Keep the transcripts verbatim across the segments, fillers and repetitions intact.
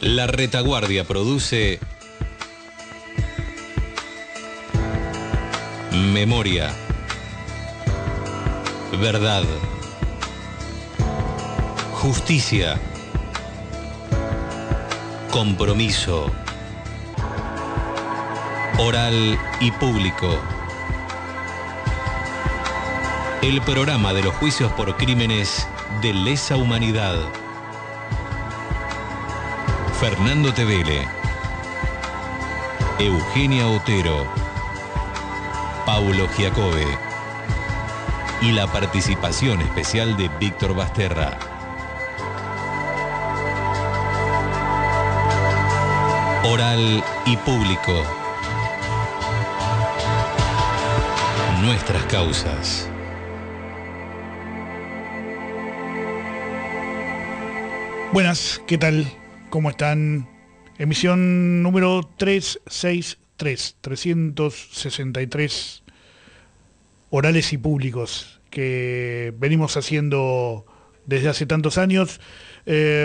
La Retaguardia produce Memoria, Verdad, Justicia, Compromiso, Oral y Público. El programa de los juicios por crímenes de lesa humanidad. Fernando Tevele, Eugenia Otero, Paulo Giacobbe y la participación especial de Víctor Basterra. Oral y Público. Nuestras causas. Buenas, ¿qué tal? ¿Cómo están? Emisión número trescientos sesenta y tres, trescientos sesenta y tres orales y públicos que venimos haciendo desde hace tantos años. Eh,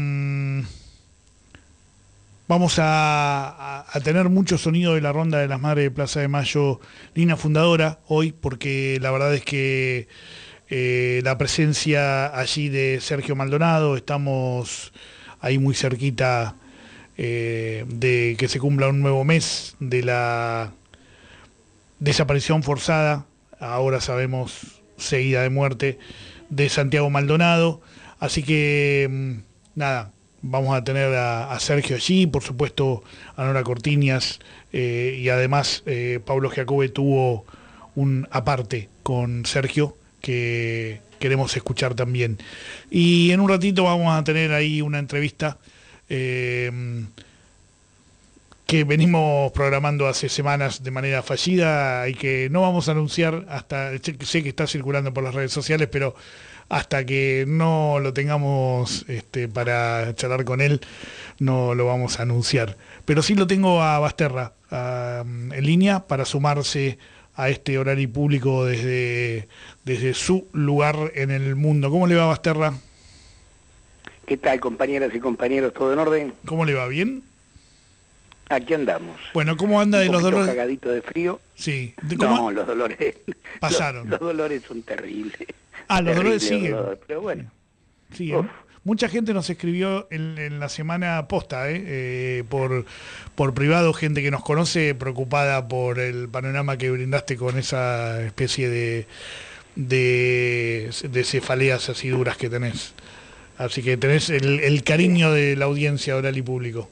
vamos a, a, a tener mucho sonido de la Ronda de las Madres de Plaza de Mayo, línea fundadora hoy, porque la verdad es que eh, la presencia allí de Sergio Maldonado, estamos ahí muy cerquita eh, de que se cumpla un nuevo mes de la desaparición forzada, ahora sabemos seguida de muerte, de Santiago Maldonado. Así que nada, vamos a tener a, a Sergio allí, por supuesto a Nora Cortiñas, eh, y además eh, Paulo Giacobbe tuvo un aparte con Sergio que queremos escuchar también. Y en un ratito vamos a tener ahí una entrevista eh, que venimos programando hace semanas de manera fallida y que no vamos a anunciar hasta, sé que está circulando por las redes sociales, pero hasta que no lo tengamos este, para charlar con él, no lo vamos a anunciar. Pero sí lo tengo a Basterra a, en línea para sumarse a este horario público desde, desde su lugar en el mundo. ¿Cómo le va, Basterra? ¿Qué tal, compañeras y compañeros? ¿Todo en orden? ¿Cómo le va? ¿Bien? Aquí andamos. Bueno, ¿cómo anda de los dolores? Un cagadito de frío. Sí. ¿Cómo? No, los dolores pasaron. Los, los dolores son terribles. Ah, los Terrible dolores siguen. Dolor, pero bueno. Siguen. Mucha gente nos escribió en, en la semana posta, ¿eh? Eh, por, por privado, gente que nos conoce preocupada por el panorama que brindaste con esa especie de, de, de cefaleas así duras que tenés. Así que tenés el, el cariño de la audiencia oral y público.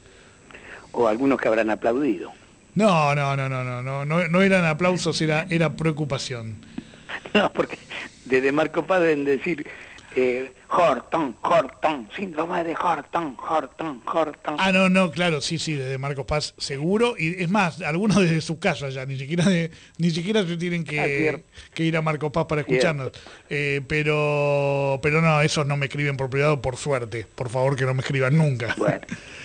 O algunos que habrán aplaudido. No, no, no, no, no, no, no, no eran aplausos, era, era preocupación. No, porque desde Marco Paz deben decir eh, Horton, Horton, síndrome de Horton, Horton, Horton. Ah, no, no, claro, sí, sí, desde Marcos Paz, seguro. Y es más, algunos desde su casa ya, ni siquiera de, ni siquiera se tienen que, ah, que ir a Marcos Paz para escucharnos. Eh, pero, pero no, esos no me escriben por privado, por suerte. Por favor, que no me escriban nunca. Bueno.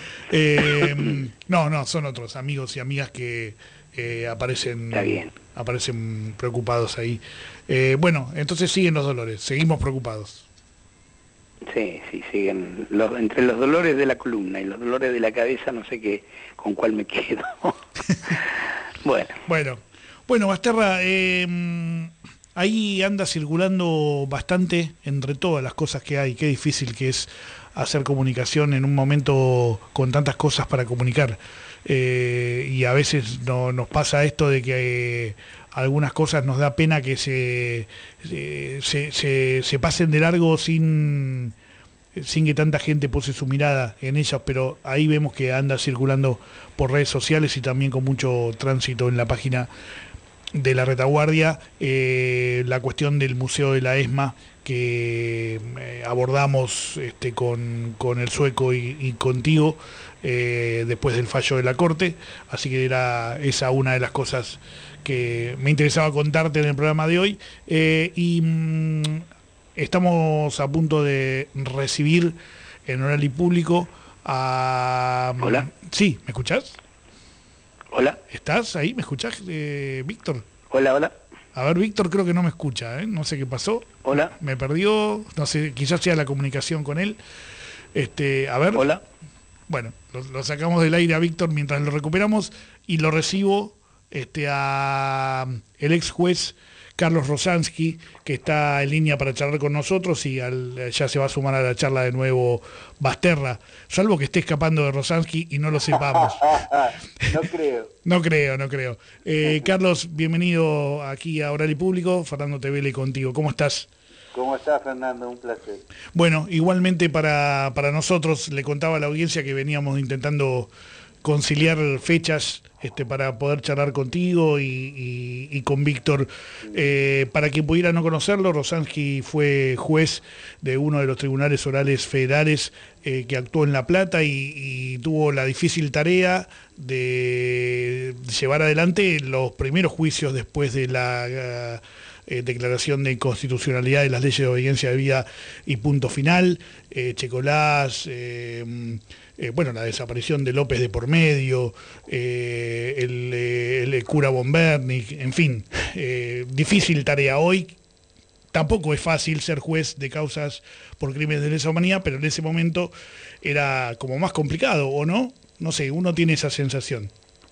eh, no, no, son otros amigos y amigas que eh, aparecen, Está bien. aparecen preocupados ahí. Eh, bueno, entonces siguen los dolores, seguimos preocupados. Sí, sí, siguen. Los, entre los dolores de la columna y los dolores de la cabeza, no sé qué, con cuál me quedo. Bueno. Bueno, bueno, Basterra, eh, ahí anda circulando bastante entre todas las cosas que hay. Qué difícil que es hacer comunicación en un momento con tantas cosas para comunicar. Eh, y a veces no, nos pasa esto de que eh, algunas cosas nos da pena que se, se, se, se, se pasen de largo sin, sin que tanta gente pose su mirada en ellas, pero ahí vemos que anda circulando por redes sociales y también con mucho tránsito en la página de la Retaguardia, eh, la cuestión del Museo de la ESMA que eh, abordamos este, con, con el sueco y, y contigo eh, después del fallo de la Corte, así que era esa una de las cosas que me interesaba contarte en el programa de hoy. Eh, y mmm, estamos a punto de recibir en oral y público a... Hola. Sí, ¿me escuchás? Hola. ¿Estás ahí? ¿Me escuchás, eh, Víctor? Hola, hola. A ver, Víctor creo que no me escucha, ¿eh? No sé qué pasó. Hola. Me perdió, no sé, quizás sea la comunicación con él. Este, a ver. Hola. Bueno, lo, lo sacamos del aire a Víctor mientras lo recuperamos y lo recibo este, a el ex juez Carlos Rosansky, que está en línea para charlar con nosotros y al, ya se va a sumar a la charla de nuevo Basterra, salvo que esté escapando de Rosansky y no lo sepamos. No creo. No creo, no creo. Eh, Carlos, bienvenido aquí a Oral y Público, Fernando Tevele contigo. ¿Cómo estás? ¿Cómo estás, Fernando? Un placer. Bueno, igualmente para, para nosotros, le contaba a la audiencia que veníamos intentando conciliar fechas este, para poder charlar contigo y, y, y con Víctor. Eh, para quien pudiera no conocerlo, Rosansky fue juez de uno de los tribunales orales federales eh, que actuó en La Plata y, y tuvo la difícil tarea de llevar adelante los primeros juicios después de la... Uh, Eh, declaración de inconstitucionalidad de las leyes de obediencia debida y punto final, eh, Checolás, eh, eh, bueno, la desaparición de López de por medio, eh, el, el, el cura Bombernik, en fin, eh, difícil tarea hoy. Tampoco es fácil ser juez de causas por crímenes de lesa humanidad, pero en ese momento era como más complicado, ¿o no? No sé, uno tiene esa sensación.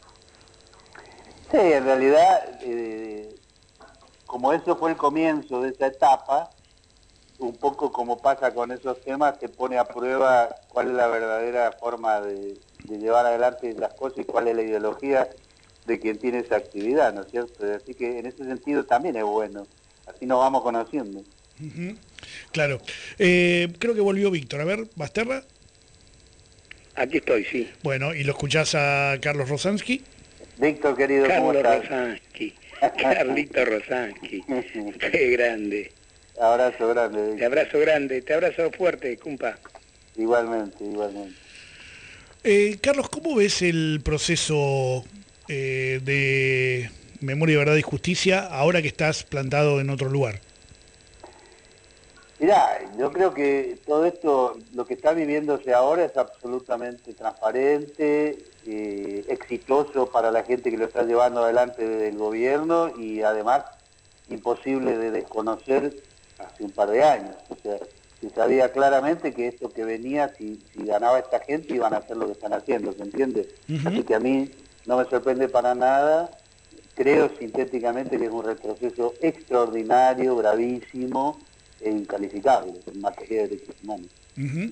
Sí, en realidad... Eh... como eso fue el comienzo de esa etapa, un poco como pasa con esos temas, se pone a prueba cuál es la verdadera forma de, de llevar adelante las cosas y cuál es la ideología de quien tiene esa actividad, ¿no es cierto? Así que en ese sentido también es bueno, así nos vamos conociendo. Uh-huh. Claro. Eh, creo que volvió Víctor. A ver, Basterra. Aquí estoy, sí. Bueno, ¿y lo escuchás a Carlos Rosansky? Víctor, querido, ¿cómo Carlos estás? Rosansky. Carlito Rosansky, qué grande. Abrazo grande. Víctor. Te abrazo grande, te abrazo fuerte, cumpa. Igualmente, igualmente. Eh, Carlos, ¿cómo ves el proceso eh, de Memoria, Verdad y Justicia ahora que estás plantado en otro lugar? Mirá, yo creo que todo esto, lo que está viviéndose ahora es absolutamente transparente, eh, exitoso para la gente que lo está llevando adelante desde el gobierno y además imposible de desconocer hace un par de años. O sea, se sabía claramente que esto que venía, si, si ganaba esta gente, iban a hacer lo que están haciendo, ¿se entiende? Uh-huh. Así que a mí no me sorprende para nada. Creo sintéticamente que es un retroceso extraordinario, gravísimo e incalificable en materia de derechos humanos. Uh-huh.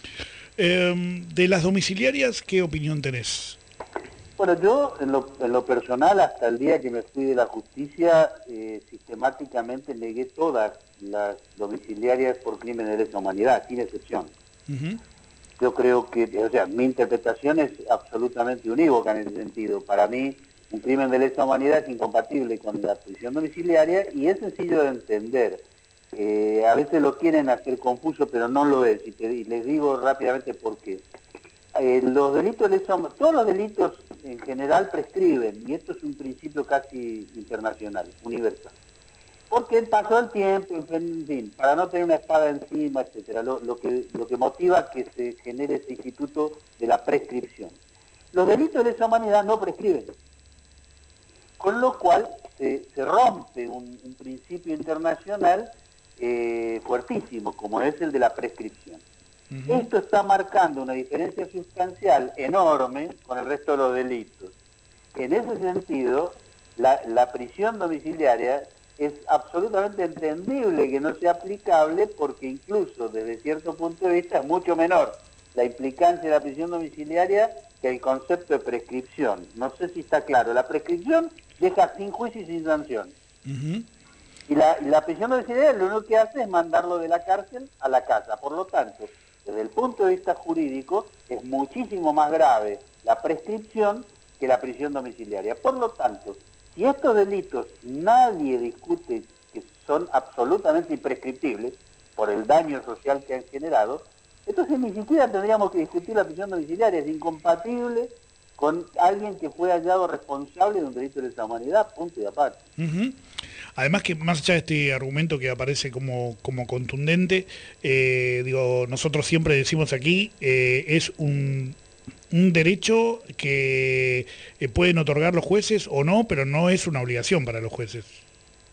Eh, de las domiciliarias, ¿qué opinión tenés? Bueno, yo en lo, en lo personal, hasta el día que me fui de la justicia, eh, sistemáticamente negué todas las domiciliarias por crimen de lesa humanidad, sin excepción. Uh-huh. Yo creo que, o sea, mi interpretación es absolutamente unívoca en ese sentido. Para mí, un crimen de lesa humanidad es incompatible con la prisión domiciliaria y es sencillo de entender. Eh, a veces lo quieren hacer confuso, pero no lo es, y, te, y les digo rápidamente por qué. Eh, los delitos de lesa humanidad, todos los delitos en general prescriben, y esto es un principio casi internacional, universal. Porque pasó el tiempo, en fin, para no tener una espada encima, etcétera, lo, lo, que, lo que motiva que se genere ese instituto de la prescripción. Los delitos de lesa humanidad no prescriben, con lo cual se, se rompe un, un principio internacional Eh, fuertísimo, como es el de la prescripción. Uh-huh. Esto está marcando una diferencia sustancial enorme con el resto de los delitos. En ese sentido, la, la prisión domiciliaria es absolutamente entendible que no sea aplicable porque incluso desde cierto punto de vista es mucho menor la implicancia de la prisión domiciliaria que el concepto de prescripción. No sé si está claro. La prescripción deja sin juicio y sin sanción. Uh-huh. Y la, y la prisión domiciliaria lo único que hace es mandarlo de la cárcel a la casa. Por lo tanto, desde el punto de vista jurídico, es muchísimo más grave la prescripción que la prisión domiciliaria. Por lo tanto, si estos delitos nadie discute que son absolutamente imprescriptibles por el daño social que han generado, entonces ni siquiera tendríamos que discutir la prisión domiciliaria. Es incompatible con alguien que fue hallado responsable de un delito de lesa humanidad, punto y aparte. Uh-huh. Además que más allá de este argumento que aparece como, como contundente, eh, digo, nosotros siempre decimos aquí, eh, es un, un derecho que eh, pueden otorgar los jueces o no, pero no es una obligación para los jueces.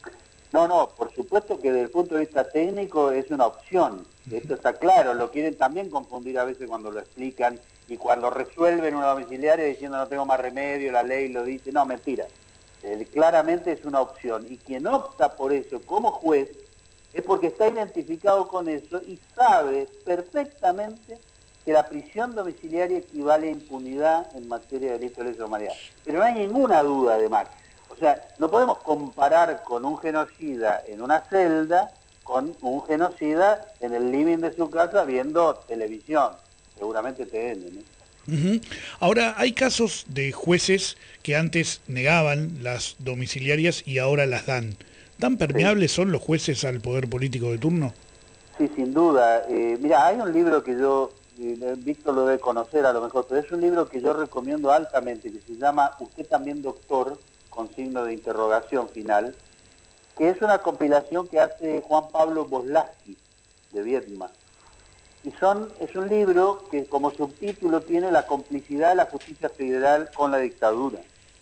No, no, por supuesto que desde el punto de vista técnico es una opción. Esto está claro, lo quieren también confundir a veces cuando lo explican y cuando resuelven una domiciliaria diciendo no tengo más remedio, la ley lo dice. No, mentira. Eh, claramente es una opción. Y quien opta por eso como juez es porque está identificado con eso y sabe perfectamente que la prisión domiciliaria equivale a impunidad en materia de delito de lesa humanidad. Pero no hay ninguna duda, además. O sea, no podemos comparar con un genocida en una celda con un genocida en el living de su casa viendo televisión, seguramente T N, ¿no? Uh-huh. Ahora, hay casos de jueces que antes negaban las domiciliarias y ahora las dan. ¿Tan permeables sí. son los jueces al poder político de turno? Sí, sin duda. Eh, mira, hay un libro que yo, eh, Víctor lo debe conocer a lo mejor, pero es un libro que yo recomiendo altamente, que se llama Usted también, doctor, con signo de interrogación final, que es una compilación que hace Juan Pablo Boslaski, de Viedma. Y son, es un libro que como subtítulo tiene la complicidad de la justicia federal con la dictadura.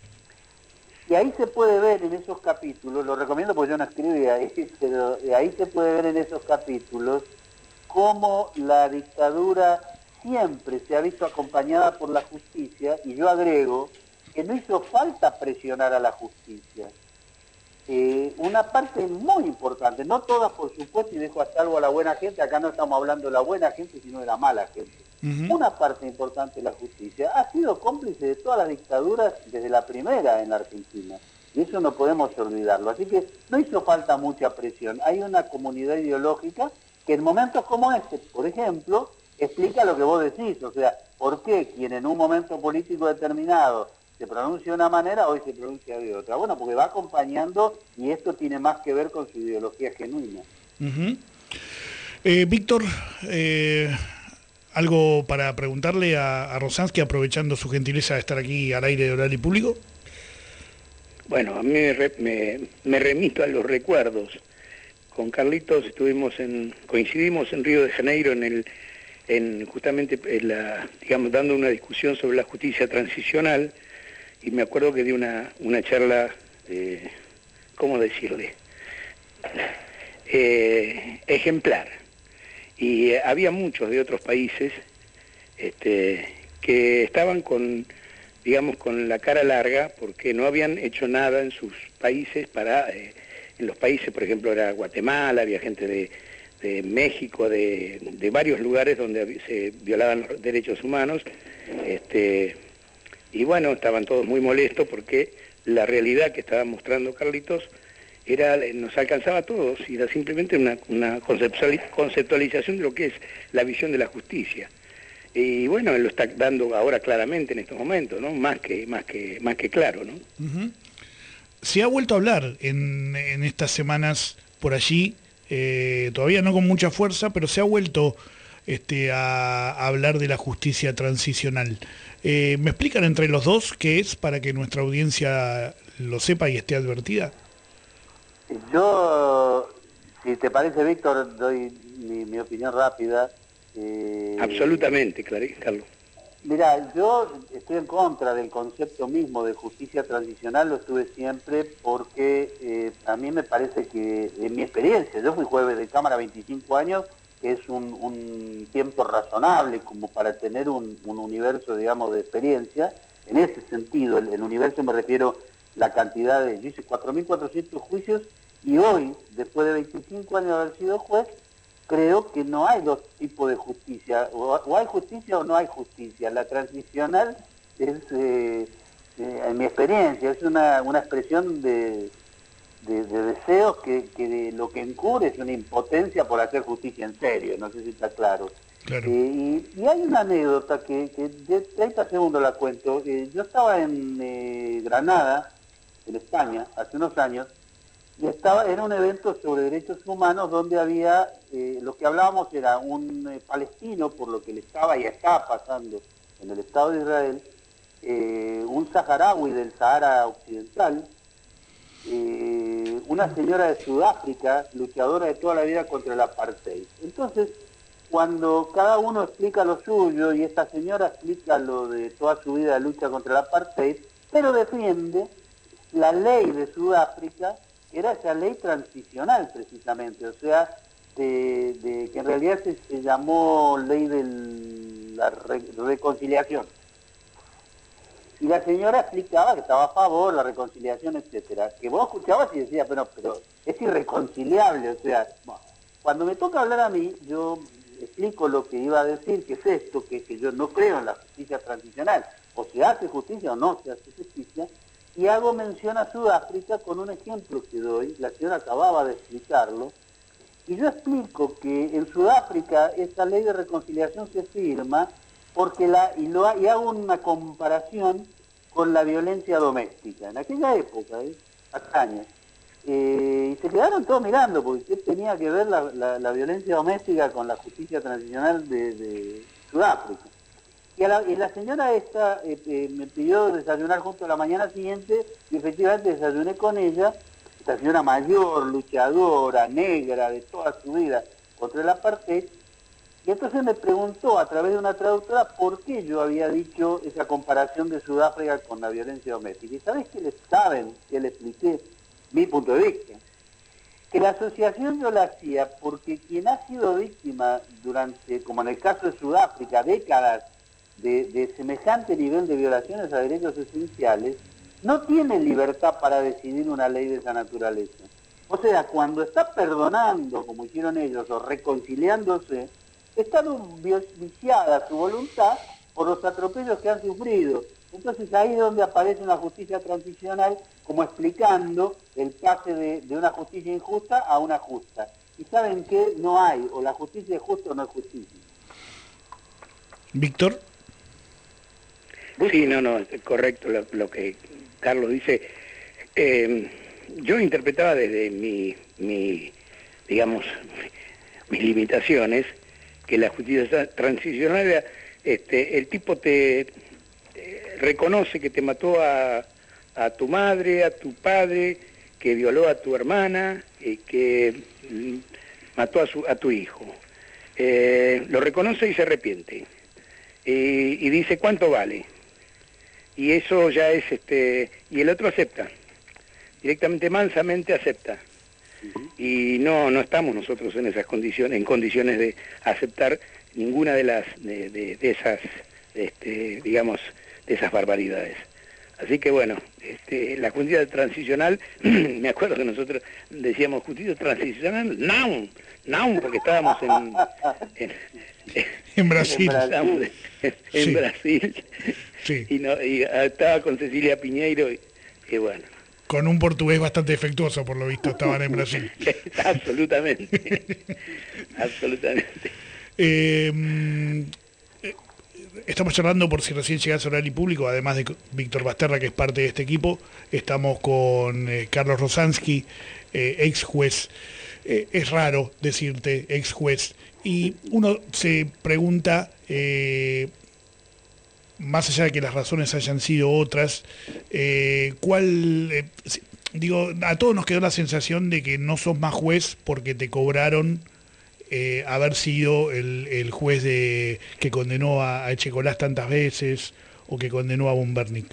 Y ahí se puede ver en esos capítulos, lo recomiendo porque yo no escribí ahí, pero ahí se puede ver en esos capítulos cómo la dictadura siempre se ha visto acompañada por la justicia, y yo agrego que no hizo falta presionar a la justicia. Eh, una parte muy importante, no todas por supuesto, y dejo a salvo a la buena gente, acá no estamos hablando de la buena gente, sino de la mala gente. Uh-huh. Una parte importante de la justicia ha sido cómplice de todas las dictaduras desde la primera en la Argentina, y eso no podemos olvidarlo. Así que no hizo falta mucha presión. Hay una comunidad ideológica que en momentos como este, por ejemplo, explica lo que vos decís, o sea, por qué quien en un momento político determinado se pronuncia de una manera, hoy se pronuncia de otra. Bueno, porque va acompañando y esto tiene más que ver con su ideología genuina. Uh-huh. eh, Víctor, eh, ¿algo para preguntarle a, a Rosansky, aprovechando su gentileza de estar aquí al aire de Horario Público? Bueno, a mí me, re, me, me remito a los recuerdos. Con Carlitos estuvimos en, coincidimos en Río de Janeiro en el, en justamente en la, digamos, dando una discusión sobre la justicia transicional. Y me acuerdo que di una, una charla, eh, ¿cómo decirle? Eh, ejemplar. Y eh, había muchos de otros países este, que estaban con, digamos, con la cara larga porque no habían hecho nada en sus países para... Eh, en los países, por ejemplo, era Guatemala, había gente de, de México, de, de varios lugares donde se violaban los derechos humanos. Este, Y bueno, estaban todos muy molestos porque la realidad que estaba mostrando Carlitos era, nos alcanzaba a todos, y era simplemente una, una conceptualización de lo que es la visión de la justicia. Y bueno, él lo está dando ahora claramente en estos momentos, ¿no? Más que, más que, más que claro, ¿no? Uh-huh. Se ha vuelto a hablar en, en estas semanas por allí, eh, todavía no con mucha fuerza, pero se ha vuelto este, a, a hablar de la justicia transicional. Eh, ¿Me explican entre los dos qué es para que nuestra audiencia lo sepa y esté advertida? Yo, si te parece, Víctor, doy mi, mi opinión rápida. Eh, Absolutamente, claro, Carlos. Mira, yo estoy en contra del concepto mismo de justicia transicional, lo estuve siempre porque eh, a mí me parece que, en mi experiencia, yo fui juez de Cámara veinticinco años, que es un, un tiempo razonable como para tener un, un universo, digamos, de experiencia. En ese sentido, el, el universo me refiero la cantidad de... Yo hice cuatro mil cuatrocientos juicios y hoy, después de veinticinco años de haber sido juez, creo que no hay dos tipos de justicia, o, o hay justicia o no hay justicia. La transicional es, eh, eh, en mi experiencia, es una, una expresión de, de, de deseos que, que de, lo que encubre es una impotencia por hacer justicia en serio, no sé si está claro. Claro. Eh, y, y hay una anécdota que, que de treinta segundos la cuento. Eh, yo estaba en eh, Granada, en España, hace unos años, y estaba, era un evento sobre derechos humanos donde había, eh, lo que hablábamos era un eh, palestino, por lo que le estaba y está pasando en el Estado de Israel, eh, un saharaui del Sahara Occidental, eh, una señora de Sudáfrica, luchadora de toda la vida contra el apartheid. Entonces, cuando cada uno explica lo suyo, y esta señora explica lo de toda su vida de lucha contra el apartheid, pero defiende la ley de Sudáfrica era esa ley transicional precisamente, o sea, de, de que en realidad se, se llamó ley de la re, reconciliación. Y la señora explicaba que estaba a favor, la reconciliación, etcétera. Que vos escuchabas y decías, pero, pero es irreconciliable, o sea, bueno, cuando me toca hablar a mí, yo explico lo que iba a decir, que es esto, que, que yo no creo en la justicia transicional, o se hace justicia o no se hace justicia, y hago mención a Sudáfrica con un ejemplo que doy, la señora acababa de explicarlo, y yo explico que en Sudáfrica esta ley de reconciliación se firma porque la, y, lo, y hago una comparación con la violencia doméstica. En aquella época, ¿eh? hace años, eh, y se quedaron todos mirando, porque ¿qué tenía que ver la, la, la violencia doméstica con la justicia transicional de, de Sudáfrica? Y, a la, y la señora esta eh, eh, me pidió desayunar junto a la mañana siguiente, y efectivamente desayuné con ella, esta señora mayor, luchadora, negra, de toda su vida contra el apartheid. Y entonces me preguntó a través de una traductora por qué yo había dicho esa comparación de Sudáfrica con la violencia doméstica. ¿Y sabés qué les saben? Que le expliqué mi punto de vista. Que la asociación yo la hacía porque quien ha sido víctima durante, como en el caso de Sudáfrica, décadas de, de semejante nivel de violaciones a derechos esenciales, no tiene libertad para decidir una ley de esa naturaleza. O sea, cuando está perdonando, como hicieron ellos, o reconciliándose, está viciada su voluntad por los atropellos que han sufrido. Entonces ahí es donde aparece una justicia transicional, como explicando el pase de, de una justicia injusta a una justa. Y ¿saben qué? No hay, o la justicia es justa o no es justicia. Víctor. Sí, no, no, es correcto lo, lo que Carlos dice. Eh, yo interpretaba desde mi, mi, digamos, mis limitaciones, que la justicia transicional era, este, el tipo te eh, reconoce que te mató a, a tu madre, a tu padre, que violó a tu hermana, y que mm, mató a, su, a tu hijo. Eh, lo reconoce y se arrepiente. Y, y dice, ¿cuánto vale? Y eso ya es, este, y el otro acepta, directamente, mansamente acepta. Y no no estamos nosotros en esas condiciones, en condiciones de aceptar ninguna de las de, de, de esas este, digamos de esas barbaridades. Así que bueno, este, la justicia transicional, me acuerdo que nosotros decíamos justicia transicional, no, no, porque estábamos en en, en Brasil, estábamos en, en sí. Brasil, sí. y, no, y estaba con Cecilia Piñeiro y, y bueno. Con un portugués bastante defectuoso, por lo visto, estaban en Brasil. Absolutamente. Absolutamente. Eh, estamos charlando, por si recién llegás a Oral y Público, además de Víctor Basterra, que es parte de este equipo, estamos con eh, Carlos Rosansky, eh, ex juez. Eh, es raro decirte ex juez. Y uno se pregunta... Eh, más allá de que las razones hayan sido otras, eh, ¿cuál, eh, digo, a todos nos quedó la sensación de que no sos más juez porque te cobraron eh, haber sido el, el juez de que condenó a, a Echecolás tantas veces o que condenó a Bombernik?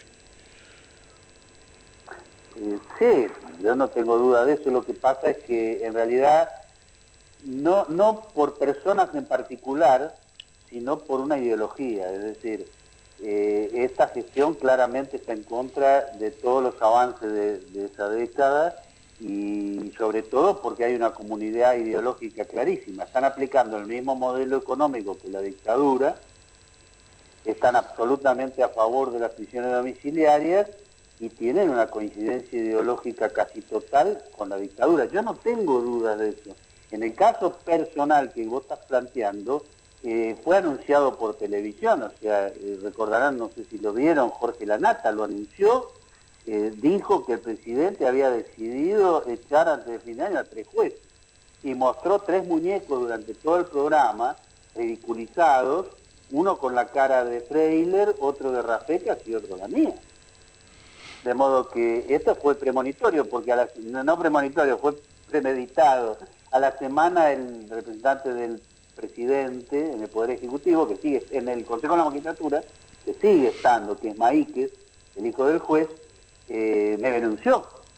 Eh, sí, yo no tengo duda de eso. Lo que pasa es que en realidad no, no por personas en particular, sino por una ideología, es decir, Eh, esta gestión claramente está en contra de todos los avances de, de esa década y sobre todo porque hay una comunidad ideológica clarísima. Están aplicando el mismo modelo económico que la dictadura, están absolutamente a favor de las prisiones domiciliarias y tienen una coincidencia ideológica casi total con la dictadura. Yo no tengo dudas de eso. En el caso personal que vos estás planteando, Eh, fue anunciado por televisión, o sea, eh, recordarán, no sé si lo vieron, Jorge Lanata lo anunció, eh, dijo que el presidente había decidido echar antes de fin de año a tres jueces, y mostró tres muñecos durante todo el programa, ridiculizados, uno con la cara de Freiler, otro de Rafecas y otro la mía. De modo que esto fue premonitorio, porque a la, no premonitorio, fue premeditado. A la semana el representante del presidente en el Poder Ejecutivo, que sigue en el Consejo de la Magistratura, que sigue estando, que es Maíquez, el hijo del juez, eh, me denunció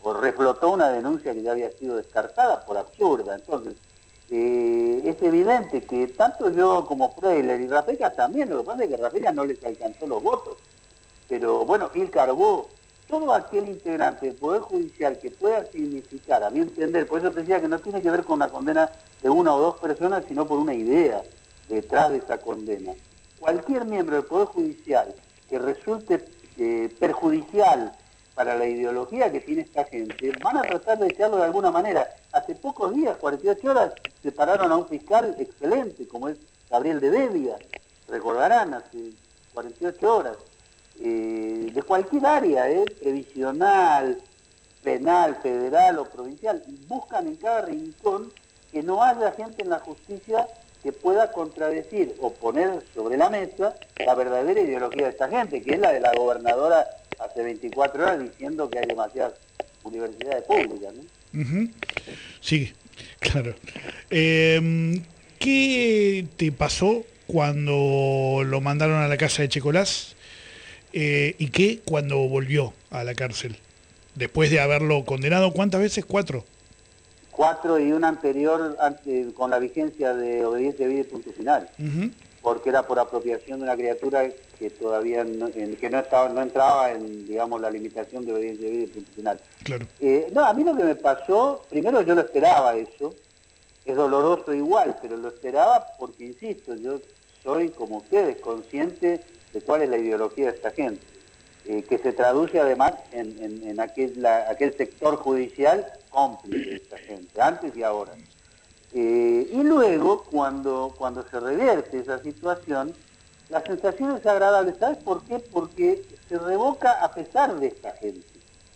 o reflotó una denuncia que ya había sido descartada por absurda. Entonces, eh, es evidente que tanto yo como Freiler y Rafecas también, lo que pasa es que Rafecas no les alcanzó los votos, pero bueno, Gil Carbó, todo aquel integrante del Poder Judicial que pueda significar, a mi entender, por eso te decía que no tiene que ver con la condena de una o dos personas, sino por una idea detrás de esa condena. Cualquier miembro del Poder Judicial que resulte eh, perjudicial para la ideología que tiene esta gente, van a tratar de echarlo de alguna manera. Hace pocos días, cuarenta y ocho horas, separaron a un fiscal excelente, como es Gabriel de Bévida, recordarán, hace cuarenta y ocho horas, eh, de cualquier área, eh, previsional, penal, federal o provincial, buscan en cada rincón que no haya gente en la justicia que pueda contradecir o poner sobre la mesa la verdadera ideología de esta gente, que es la de la gobernadora hace veinticuatro horas diciendo que hay demasiadas universidades públicas, ¿no? Uh-huh. Sí, claro. Eh, ¿Qué te pasó cuando lo mandaron a la casa de Checolás? Eh, ¿Y qué cuando volvió a la cárcel? Después de haberlo condenado, ¿cuántas veces? ¿Cuatro? Cuatro y una anterior ante, con la vigencia de obediencia de vida y punto final. Uh-huh. Porque era por apropiación de una criatura que todavía no, en, que no estaba no entraba en, digamos, la limitación de obediencia de vida y punto final. Claro. Eh, no, a mí lo que me pasó, primero yo lo esperaba eso, es doloroso igual, pero lo esperaba porque, insisto, yo soy, como ustedes, consciente de cuál es la ideología de esta gente, eh, que se traduce además en, en, en aquel, la, aquel sector judicial cómplice de esta gente, antes y ahora. Eh, y luego, cuando, cuando se revierte esa situación, la sensación es agradable. ¿Sabes por qué? Porque se revoca a pesar de esta gente,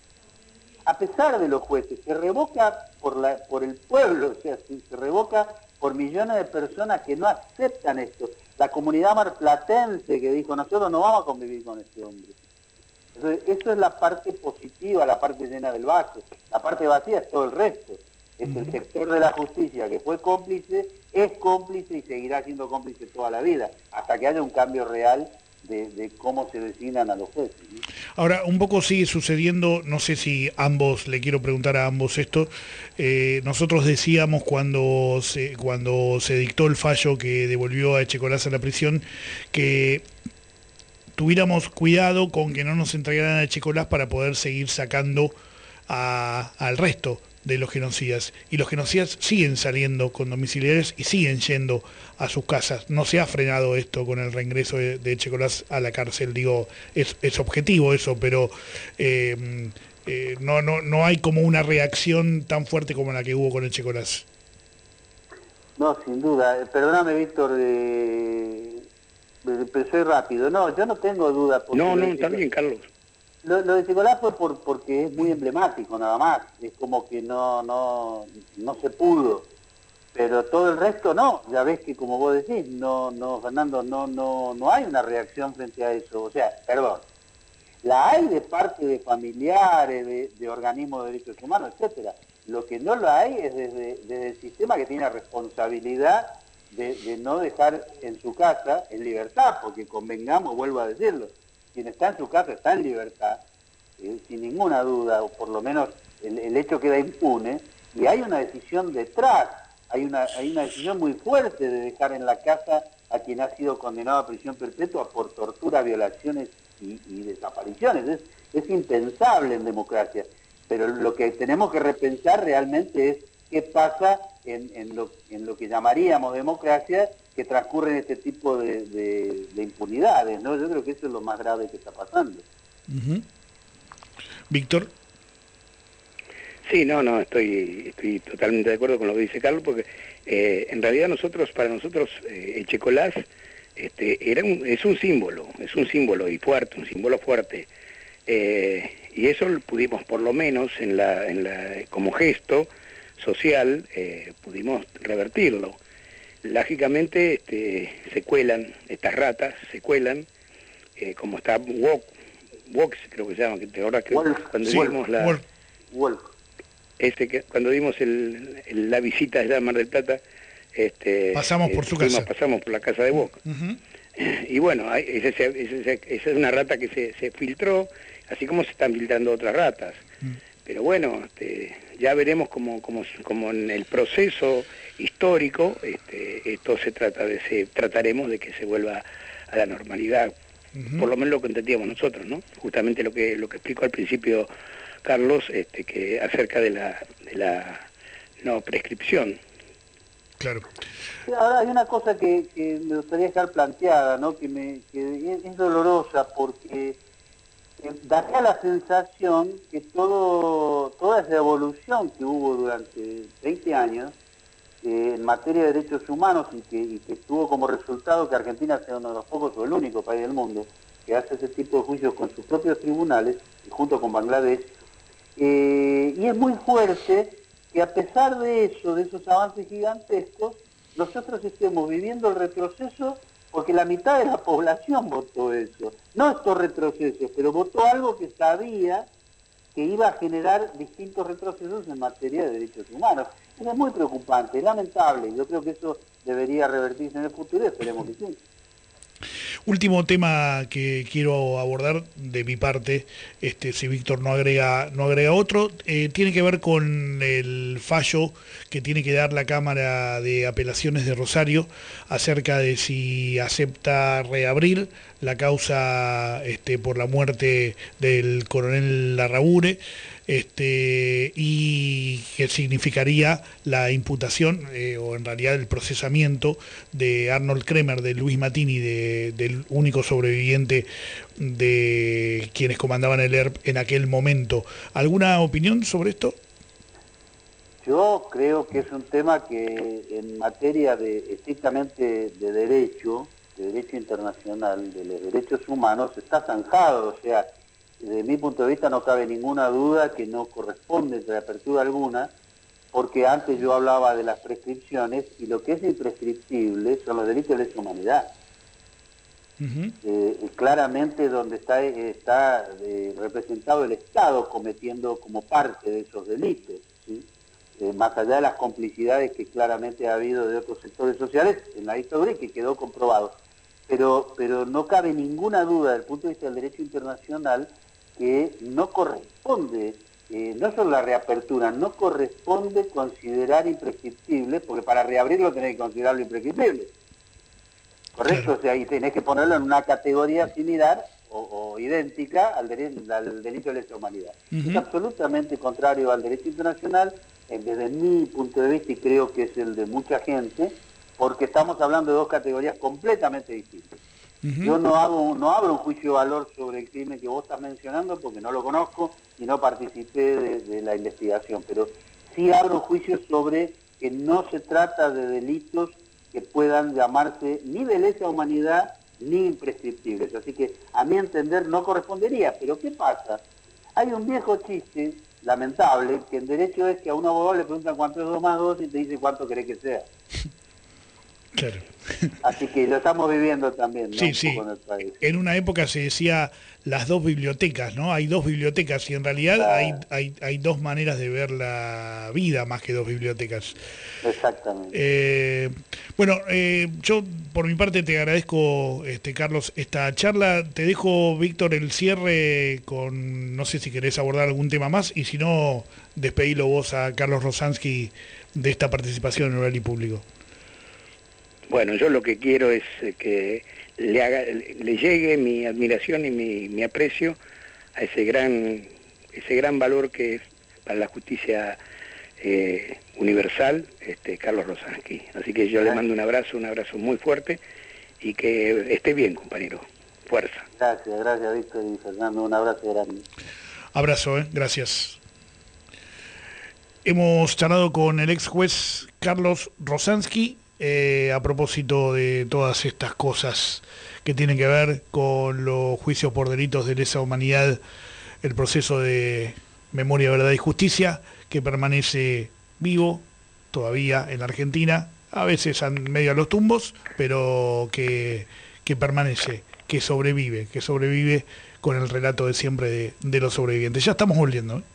a pesar de los jueces, se revoca por, la, por el pueblo, o sea, se revoca por millones de personas que no aceptan esto. La comunidad marplatense que dijo, nosotros no vamos a convivir con este hombre. Entonces, eso es la parte positiva, la parte llena del vaso. La parte vacía es todo el resto. Es el sector de la justicia que fue cómplice, es cómplice y seguirá siendo cómplice toda la vida, hasta que haya un cambio real de, de cómo se designan a los jueces, ¿no? Ahora, un poco sigue sucediendo, no sé si ambos, le quiero preguntar a ambos esto, eh, nosotros decíamos cuando se, cuando se dictó el fallo que devolvió a Checolás a la prisión, que tuviéramos cuidado con que no nos entregaran a Checolás para poder seguir sacando a, al resto de los genocidas, y los genocidas siguen saliendo con domiciliarios y siguen yendo a sus casas. No se ha frenado esto con el reingreso de, de Checolás a la cárcel, digo, es, es objetivo eso, pero eh, eh, no, no, no hay como una reacción tan fuerte como la que hubo con el Checolás. No, sin duda. Perdóname, Víctor, eh, empecé rápido. No, yo no tengo duda. No, no, está bien, Carlos. Lo, lo de Checolás fue por, porque es muy emblemático, nada más. Es como que no, no, no se pudo. Pero todo el resto no. Ya ves que, como vos decís, no, no, Fernando, no, no, no hay una reacción frente a eso. O sea, perdón, la hay de parte de familiares, de, de organismos de derechos humanos, etcétera. Lo que no lo hay es desde, desde el sistema que tiene la responsabilidad de, de no dejar en su casa en libertad, porque convengamos, vuelvo a decirlo, quien está en su casa está en libertad, eh, sin ninguna duda, o por lo menos el, el hecho queda impune, y hay una decisión detrás, hay una, hay una decisión muy fuerte de dejar en la casa a quien ha sido condenado a prisión perpetua por tortura, violaciones y, y desapariciones. Es, es impensable en democracia, pero lo que tenemos que repensar realmente es qué pasa en, en, lo, en lo que llamaríamos democracia, que transcurren este tipo de, de, de impunidades, ¿no? Yo creo que eso es lo más grave que está pasando. Uh-huh. Víctor. Sí, no, no, estoy, estoy totalmente de acuerdo con lo que dice Carlos, porque eh, en realidad nosotros, para nosotros, eh, el Checolás este, era un, es un símbolo, es un símbolo y fuerte, un símbolo fuerte. Eh, y eso pudimos, por lo menos, en la, en la, como gesto social, eh, pudimos revertirlo. Lógicamente este, se cuelan, estas ratas se cuelan, eh, como está Wok, Woks creo que se llama, que te ahora que Wolf, cuando sí, dimos la Wolf, Wolf. Este, que, cuando dimos el, el, la visita allá a Mar del Plata, este, pasamos por eh, su fuimos, casa. Pasamos por la casa de Wok. Uh-huh. Y bueno, esa es una rata que se, se filtró, así como se están filtrando otras ratas. Uh-huh. pero bueno, este, ya veremos cómo, cómo, cómo en el proceso histórico este, esto se trata de se, trataremos de que se vuelva a la normalidad, uh-huh. por lo menos lo que entendíamos nosotros, ¿no? Justamente lo que lo que explicó al principio Carlos, este, que acerca de la de la no prescripción. Claro. Ahora hay una cosa que, que me gustaría dejar planteada, ¿no? Que me que es, es dolorosa porque daría la sensación que todo toda esa evolución que hubo durante veinte años eh, en materia de derechos humanos y que, y que tuvo como resultado que Argentina sea uno de los pocos o el único país del mundo que hace ese tipo de juicios con sus propios tribunales, y junto con Bangladesh, eh, y es muy fuerte que a pesar de eso, de esos avances gigantescos, nosotros estemos viviendo el retroceso porque la mitad de la población votó eso. No estos retrocesos, pero votó algo que sabía que iba a generar distintos retrocesos en materia de derechos humanos. Eso es muy preocupante, es lamentable. Yo creo que eso debería revertirse en el futuro y esperemos que sí. Último tema que quiero abordar de mi parte, este, si Víctor no agrega, no agrega otro, eh, tiene que ver con el fallo que tiene que dar la Cámara de Apelaciones de Rosario acerca de si acepta reabrir la causa este, por la muerte del coronel Larraure, este, y que significaría la imputación, eh, o en realidad el procesamiento de Arnold Kremer, de Luis Matini, de, del único sobreviviente de quienes comandaban el E R P en aquel momento. ¿Alguna opinión sobre esto? Yo creo que es un tema que en materia de estrictamente de derecho, de derecho internacional, de los derechos humanos, está zanjado, o sea, desde mi punto de vista no cabe ninguna duda que no corresponde reapertura alguna, porque antes yo hablaba de las prescripciones y lo que es imprescriptible son los delitos de lesa humanidad. Uh-huh. eh, claramente donde está, está eh, representado el Estado cometiendo como parte de esos delitos, ¿sí? eh, más allá de las complicidades que claramente ha habido de otros sectores sociales en la dictadura y que quedó comprobado. Pero, pero no cabe ninguna duda desde el punto de vista del derecho internacional que no corresponde, eh, no solo la reapertura, no corresponde considerar imprescriptible, porque para reabrirlo tenés que considerarlo imprescriptible. ¿Correcto? Claro. O sea, y tenés que ponerlo en una categoría similar o, o idéntica al, dere al delito de lesa humanidad. Uh-huh. Es absolutamente contrario al derecho internacional, eh, desde mi punto de vista, y creo que es el de mucha gente, porque estamos hablando de dos categorías completamente distintas. Uh-huh. Yo no hago no abro un juicio de valor sobre el crimen que vos estás mencionando porque no lo conozco y no participé de, de la investigación, pero sí abro un juicio sobre que no se trata de delitos que puedan llamarse ni de lesa humanidad ni imprescriptibles. Así que a mi entender no correspondería. Pero ¿qué pasa? Hay un viejo chiste lamentable que en derecho es que a un abogado le preguntan cuánto es dos más dos y te dice cuánto querés que sea. Claro. Así que lo estamos viviendo también, ¿no? Sí, un sí. poco en el país. En una época se decía las dos bibliotecas, ¿no? Hay dos bibliotecas y en realidad claro. hay, hay, hay dos maneras de ver la vida más que dos bibliotecas. Exactamente. Eh, bueno, eh, yo por mi parte te agradezco, este, Carlos, esta charla. Te dejo, Víctor, el cierre con, no sé si querés abordar algún tema más, y si no, despedilo vos a Carlos Rosansky de esta participación en Oral y Público. Bueno, yo lo que quiero es que le, haga, le llegue mi admiración y mi, mi aprecio a ese gran, ese gran valor que es para la justicia eh, universal, este, Carlos Rosansky. Así que yo le mando un abrazo, un abrazo muy fuerte y que esté bien, compañero. Fuerza. Gracias, gracias, Víctor y Fernando. Un abrazo grande. Abrazo, eh, gracias. Hemos charlado con el ex juez Carlos Rosansky, Eh, a propósito de todas estas cosas que tienen que ver con los juicios por delitos de lesa humanidad, el proceso de memoria, verdad y justicia, que permanece vivo todavía en la Argentina, a veces medio a los tumbos, pero que, que permanece, que sobrevive, que sobrevive con el relato de siempre de, de los sobrevivientes. Ya estamos volviendo, ¿eh?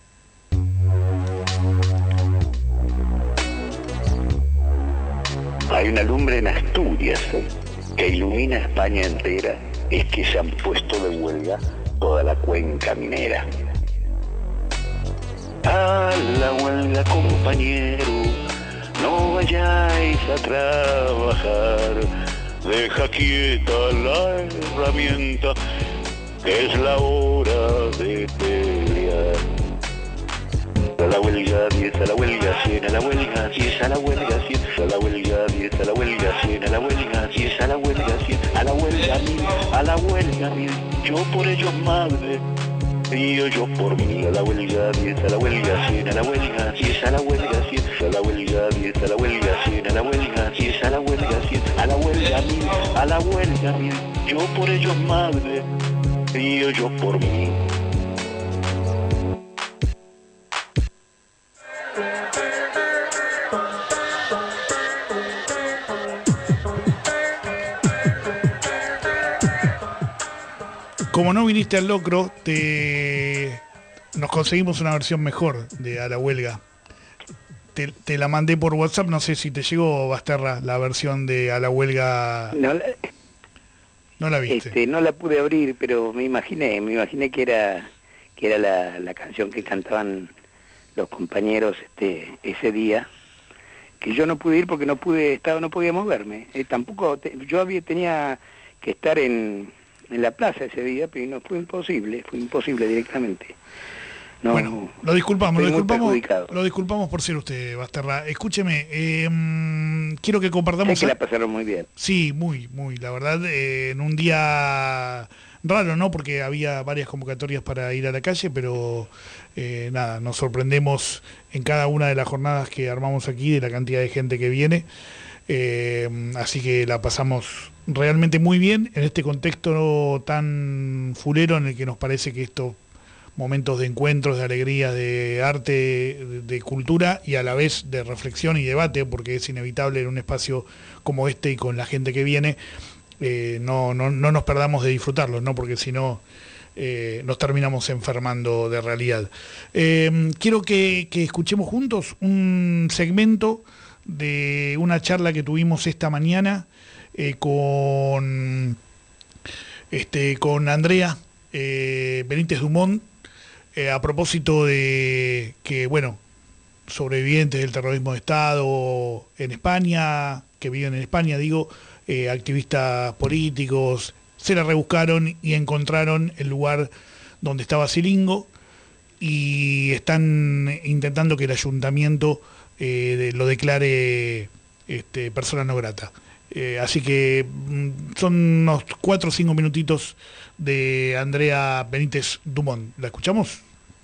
Hay una lumbre en Asturias que ilumina España entera, es que se han puesto de huelga toda la cuenca minera. A la huelga, compañero, no vayáis a trabajar, deja quieta la herramienta, que es la hora de pelear. A la huelga diez, a la huelga cien, a la huelga diez, a la huelga cien, a la huelga diez, a la huelga cien, a la huelga diez, a la huelga cien, a la huelga mil, a la huelga mil, yo por ellos madre, y yo por mí. A la huelga diez, a la huelga cien, a la huelga diez, a la huelga cien, a la huelga diez, a la huelga cien, a la huelga diez, a la huelga cien, a la huelga mil, a la huelga mil, yo por ellos madre, y yo por mí. Como no viniste al locro, te... nos conseguimos una versión mejor de A la Huelga. Te, te la mandé por WhatsApp, no sé si te llegó, Basterra, la versión de A la Huelga. No la, no la viste. Este, no la pude abrir, pero me imaginé, me imaginé que era que era la, la canción que cantaban los compañeros este, ese día, que yo no pude ir porque no pude, estaba, no podía moverme. Eh, tampoco, te, yo había, tenía que estar en, en la plaza ese día, pero no fue imposible, fue imposible directamente. No, bueno, lo disculpamos, lo disculpamos, lo disculpamos por ser usted, Basterra. Escúcheme, eh, quiero que compartamos... Sé que la pasaron muy bien. Sí, muy, muy, la verdad, eh, en un día raro, ¿no? Porque había varias convocatorias para ir a la calle, pero eh, nada, nos sorprendemos en cada una de las jornadas que armamos aquí de la cantidad de gente que viene. Eh, así que la pasamos realmente muy bien en este contexto tan fulero en el que nos parece que esto... momentos de encuentros, de alegría, de arte, de, de cultura y a la vez de reflexión y debate, porque es inevitable en un espacio como este y con la gente que viene, eh, no, no, no nos perdamos de disfrutarlos, ¿no? Porque si no eh, nos terminamos enfermando de realidad. Eh, quiero que, que escuchemos juntos un segmento de una charla que tuvimos esta mañana eh, con, este, con Andrea eh, Benítez Dumont, Eh, a propósito de que, bueno, sobrevivientes del terrorismo de Estado en España, que viven en España, digo, eh, activistas políticos, se la rebuscaron y encontraron el lugar donde estaba Scilingo y están intentando que el ayuntamiento eh, de, lo declare este, persona no grata. Eh, así que mm, son unos cuatro o cinco minutitos de Andrea Benítez Dumont. ¿La escuchamos?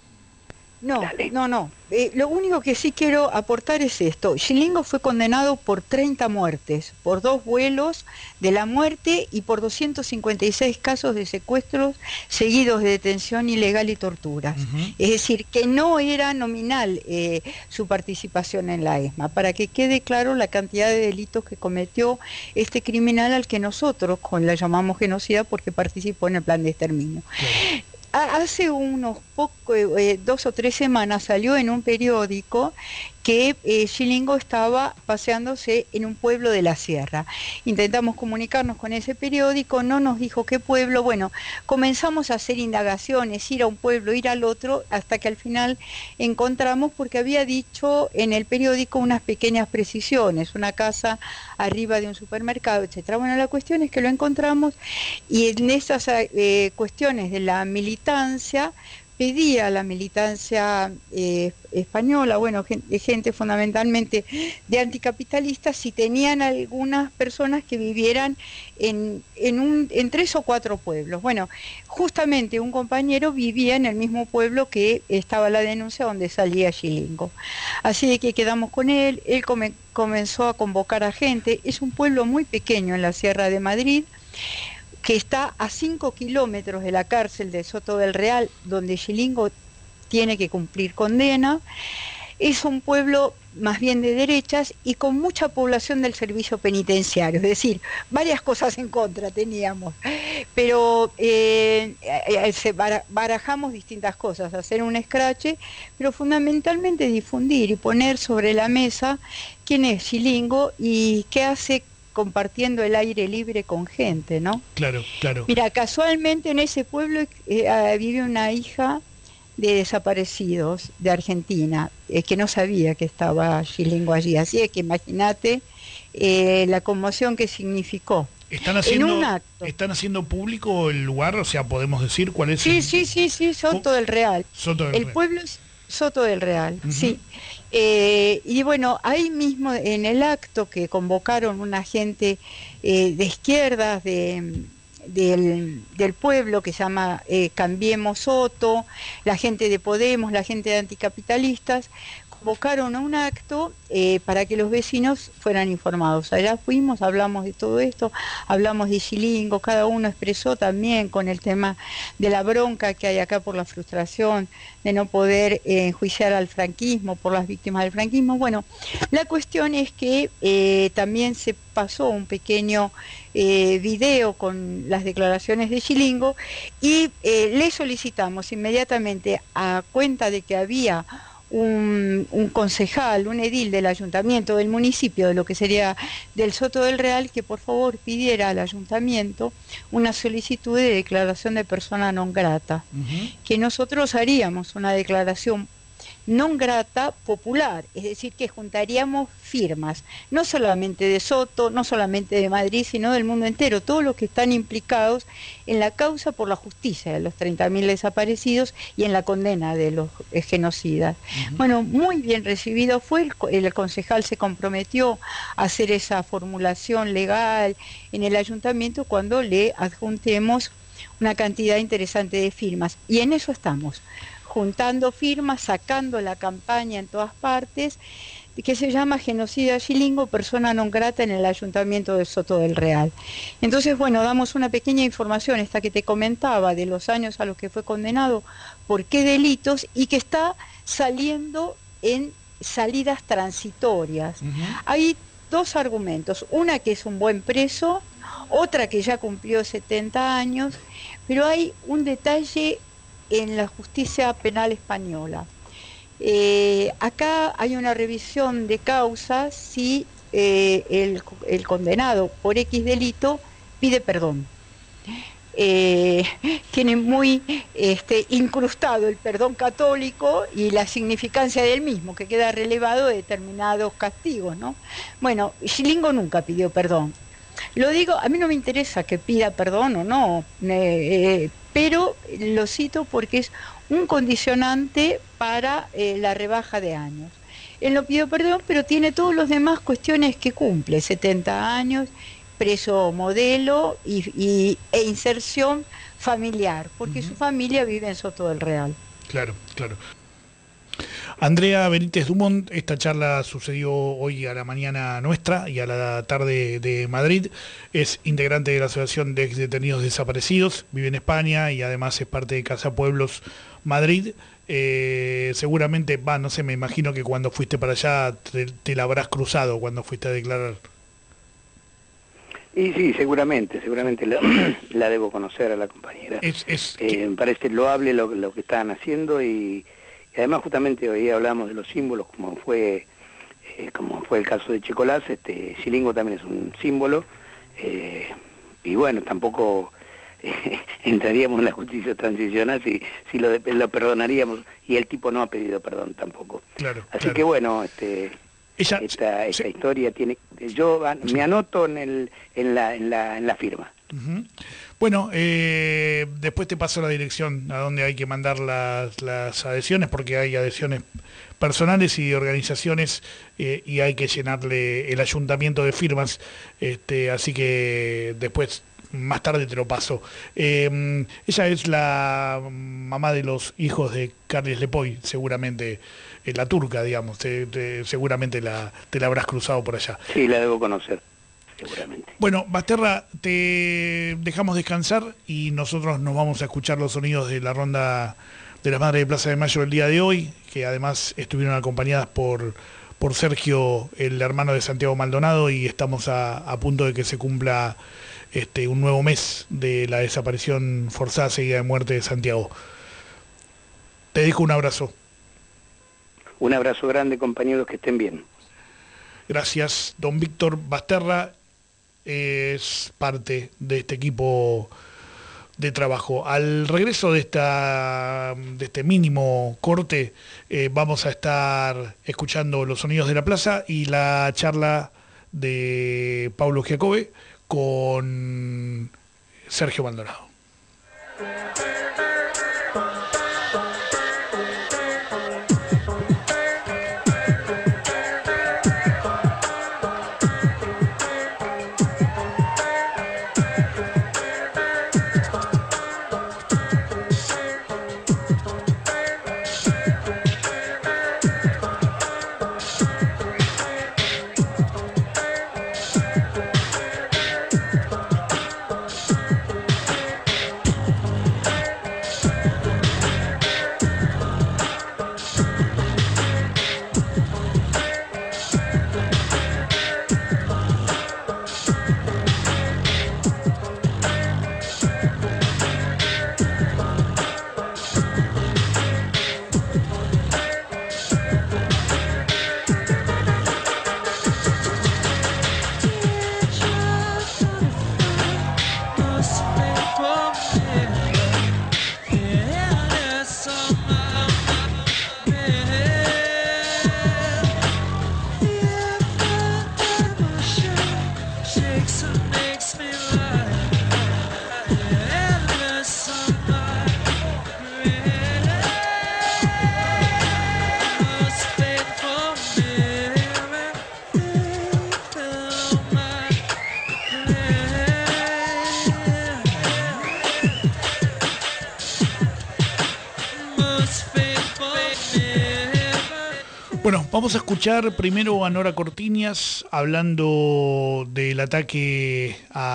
No, no, no. Eh, lo único que sí quiero aportar es esto. Scilingo fue condenado por treinta muertes, por dos vuelos de la muerte y por doscientos cincuenta y seis casos de secuestros seguidos de detención ilegal y torturas. Uh-huh. Es decir, que no era nominal eh, su participación en la ESMA, para que quede claro la cantidad de delitos que cometió este criminal al que nosotros con la llamamos genocida porque participó en el plan de exterminio. Claro. Hace unos pocos, eh, dos o tres semanas salió en un periódico que eh, Scilingo estaba paseándose en un pueblo de la sierra. Intentamos comunicarnos con ese periódico, no nos dijo qué pueblo. Bueno, comenzamos a hacer indagaciones, ir a un pueblo, ir al otro, hasta que al final encontramos, porque había dicho en el periódico unas pequeñas precisiones, una casa arriba de un supermercado, etcétera. Bueno, la cuestión es que lo encontramos y en esas eh, cuestiones de la militancia, pedía a la militancia eh, española, bueno, gente, gente fundamentalmente de anticapitalistas, si tenían algunas personas que vivieran en, en, un, en tres o cuatro pueblos. Bueno, justamente un compañero vivía en el mismo pueblo que estaba la denuncia donde salía Scilingo. Así de que quedamos con él, él come, comenzó a convocar a gente. Es un pueblo muy pequeño en la Sierra de Madrid, que está a cinco kilómetros de la cárcel de Soto del Real, donde Scilingo tiene que cumplir condena. Es un pueblo más bien de derechas y con mucha población del servicio penitenciario, es decir, varias cosas en contra teníamos, pero eh, eh, barajamos distintas cosas, hacer un escrache, pero fundamentalmente difundir y poner sobre la mesa quién es Scilingo y qué hace compartiendo el aire libre con gente, ¿no? Claro, claro. Mira, casualmente en ese pueblo eh, vive una hija de desaparecidos de Argentina, eh, que no sabía que estaba Scilingo allí. Así es que imagínate eh, la conmoción que significó. ¿Están haciendo, ¿Están haciendo público el lugar? O sea, ¿podemos decir cuál es? Sí, el... sí, sí, sí, Soto del Real. Soto del el Real. pueblo es Soto del Real, Uh-huh. sí. Eh, y bueno, ahí mismo en el acto que convocaron una gente eh, de izquierdas de, del, del pueblo que se llama eh, Cambiemos Soto, la gente de Podemos, la gente de anticapitalistas, convocaron a un acto eh, para que los vecinos fueran informados. Allá fuimos, hablamos de todo esto, hablamos de Scilingo, cada uno expresó también con el tema de la bronca que hay acá por la frustración de no poder eh, enjuiciar al franquismo, por las víctimas del franquismo. Bueno, la cuestión es que eh, también se pasó un pequeño eh, video con las declaraciones de Scilingo y eh, le solicitamos inmediatamente, a cuenta de que había Un, un concejal, un edil del ayuntamiento del municipio, de lo que sería del Soto del Real, que por favor pidiera al ayuntamiento una solicitud de declaración de persona non grata, uh-huh. que nosotros haríamos una declaración non grata popular, es decir, que juntaríamos firmas, no solamente de Soto, no solamente de Madrid, sino del mundo entero, todos los que están implicados en la causa por la justicia de los treinta mil desaparecidos y en la condena de los genocidas. Uh-huh. Bueno, muy bien recibido fue, el, el concejal se comprometió a hacer esa formulación legal en el ayuntamiento cuando le adjuntemos una cantidad interesante de firmas, y en eso estamos, juntando firmas, sacando la campaña en todas partes, que se llama Genocida Scilingo, persona non grata en el ayuntamiento de Soto del Real. Entonces, bueno, damos una pequeña información, esta que te comentaba, de los años a los que fue condenado, por qué delitos, y que está saliendo en salidas transitorias. Uh-huh. Hay dos argumentos, una que es un buen preso, otra que ya cumplió setenta años, pero hay un detalle en la justicia penal española. Eh, acá hay una revisión de causas si eh, el, el condenado por X delito pide perdón. Eh, tiene muy este, incrustado el perdón católico y la significancia del mismo, que queda relevado de determinados castigos, ¿no? Bueno, Scilingo nunca pidió perdón. Lo digo, a mí no me interesa que pida perdón o no, eh, eh, pero lo cito porque es un condicionante para eh, la rebaja de años. Él no pidió perdón, pero tiene todos los demás cuestiones que cumple, setenta años, preso modelo y, y, e inserción familiar, porque uh-huh. su familia vive en Soto del Real. Claro, claro. Andrea Benítez Dumont, esta charla sucedió hoy a la mañana nuestra y a la tarde de Madrid. Es integrante de la Asociación de Exdetenidos Desaparecidos, vive en España y además es parte de Casa Pueblos Madrid. Eh, seguramente, va, no sé, me imagino que cuando fuiste para allá te, te la habrás cruzado cuando fuiste a declarar. Y sí, seguramente, seguramente la, la debo conocer a la compañera. Es, es, eh, me parece loable lo, lo que están haciendo y... Y además justamente hoy hablamos de los símbolos, como fue eh, como fue el caso de Checolás, este, Scilingo también es un símbolo, eh, y bueno, tampoco eh, entraríamos en la justicia transicional si, si lo, de, lo perdonaríamos, y el tipo no ha pedido perdón tampoco. Claro, Así claro. que bueno, este, Ella, esta, esta sí. historia tiene, yo me anoto en, el, en, la, en, la, en la firma. Uh-huh. Bueno, eh, después te paso la dirección a donde hay que mandar las, las adhesiones, porque hay adhesiones personales y de organizaciones eh, y hay que llenarle el ayuntamiento de firmas, este, así que después, más tarde te lo paso. Eh, ella es la mamá de los hijos de Carles Lepoy, seguramente, eh, la turca, digamos, te, te, seguramente la, te la habrás cruzado por allá. Sí, la debo conocer. Seguramente. Bueno, Basterra, te dejamos descansar y nosotros nos vamos a escuchar los sonidos de la ronda de las Madres de Plaza de Mayo el día de hoy, que además estuvieron acompañadas por, por Sergio, el hermano de Santiago Maldonado, y estamos a, a punto de que se cumpla este, un nuevo mes de la desaparición forzada seguida de muerte de Santiago. Te dejo un abrazo. Un abrazo grande, compañeros, que estén bien. Gracias, don Víctor Basterra. Es parte de este equipo de trabajo. Al regreso de, esta, de este mínimo corte, eh, vamos a estar escuchando los sonidos de la plaza y la charla de Paulo Giacobbe con Sergio Maldonado. Bueno, vamos a escuchar primero a Nora Cortiñas hablando del ataque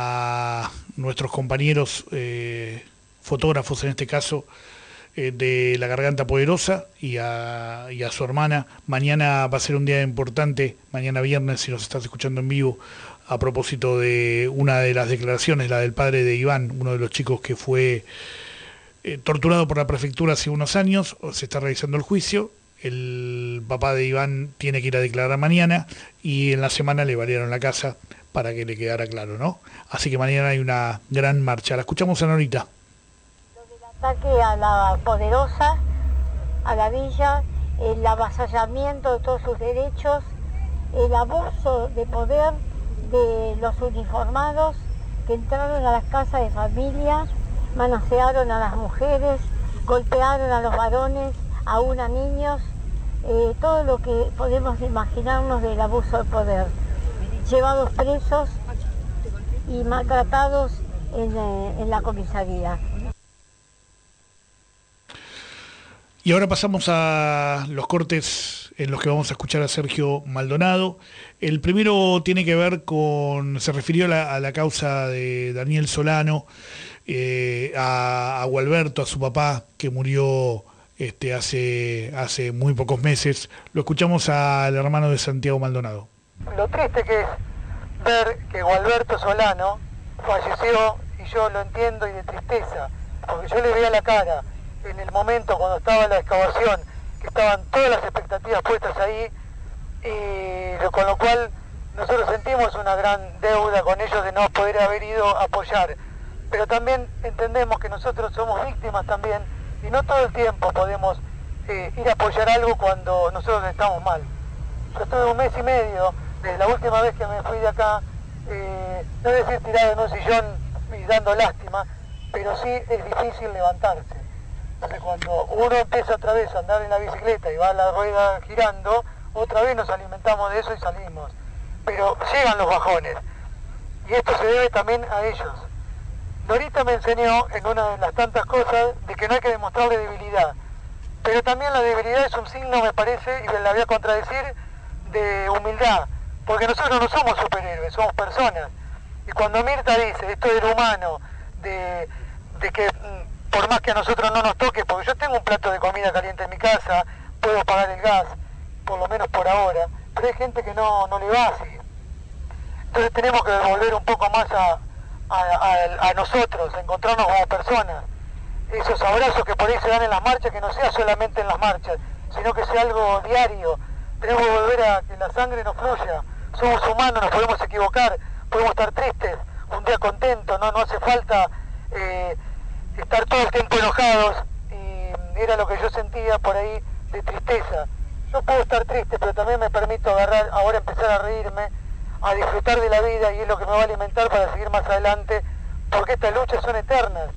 a nuestros compañeros eh, fotógrafos, en este caso, eh, de La Garganta Poderosa y a, y a su hermana. Mañana va a ser un día importante, mañana viernes, si nos estás escuchando en vivo, a propósito de una de las declaraciones, la del padre de Iván, uno de los chicos que fue eh, torturado por la prefectura hace unos años. Se está realizando el juicio. El papá de Iván tiene que ir a declarar mañana y en la semana le valieron la casa para que le quedara claro, ¿no? Así que mañana hay una gran marcha. La escuchamos a Norita. Lo del ataque a la Poderosa, a la villa, el avasallamiento de todos sus derechos, el abuso de poder de los uniformados que entraron a las casas de familia, manosearon a las mujeres, golpearon a los varones, aún a niños, eh, todo lo que podemos imaginarnos del abuso de poder, llevados presos y maltratados en, eh, en la comisaría. Y ahora pasamos a los cortes en los que vamos a escuchar a Sergio Maldonado. El primero tiene que ver con, se refirió a la, a la causa de Daniel Solano, eh, a, a Gualberto, a su papá, que murió Este, hace, hace muy pocos meses. Lo escuchamos al hermano de Santiago Maldonado. Lo triste que es ver que Gualberto Solano falleció, y yo lo entiendo y de tristeza, porque yo le veía la cara en el momento cuando estaba la excavación, que estaban todas las expectativas puestas ahí, y con lo cual nosotros sentimos una gran deuda con ellos de no poder haber ido a apoyar, pero también entendemos que nosotros somos víctimas también y no todo el tiempo podemos eh, ir a apoyar algo cuando nosotros estamos mal. Yo estuve un mes y medio, desde la última vez que me fui de acá, eh, no es decir tirado en un sillón y dando lástima, pero sí es difícil levantarse. Entonces cuando uno empieza otra vez a andar en la bicicleta y va la rueda girando, otra vez nos alimentamos de eso y salimos. Pero llegan los bajones, y esto se debe también a ellos. Norita me enseñó en una de las tantas cosas de que no hay que demostrarle debilidad, pero también la debilidad es un signo, me parece, y me la voy a contradecir, de humildad, porque nosotros no somos superhéroes, somos personas. Y cuando Mirta dice esto del humano, de, de que por más que a nosotros no nos toque, porque yo tengo un plato de comida caliente en mi casa, puedo pagar el gas, por lo menos por ahora, pero hay gente que no, no le va así. Entonces tenemos que volver un poco más a A, a, a nosotros, a encontrarnos como personas, esos abrazos que por ahí se dan en las marchas, que no sea solamente en las marchas, sino que sea algo diario. Tenemos que volver a que la sangre nos fluya, somos humanos, nos podemos equivocar, podemos estar tristes, un día contentos, no, no hace falta eh, estar todo el tiempo enojados, y era lo que yo sentía por ahí de tristeza. Yo puedo estar triste, pero también me permito agarrar, ahora empezar a reírme, a disfrutar de la vida, y es lo que me va a alimentar para seguir más adelante, porque estas luchas son eternas.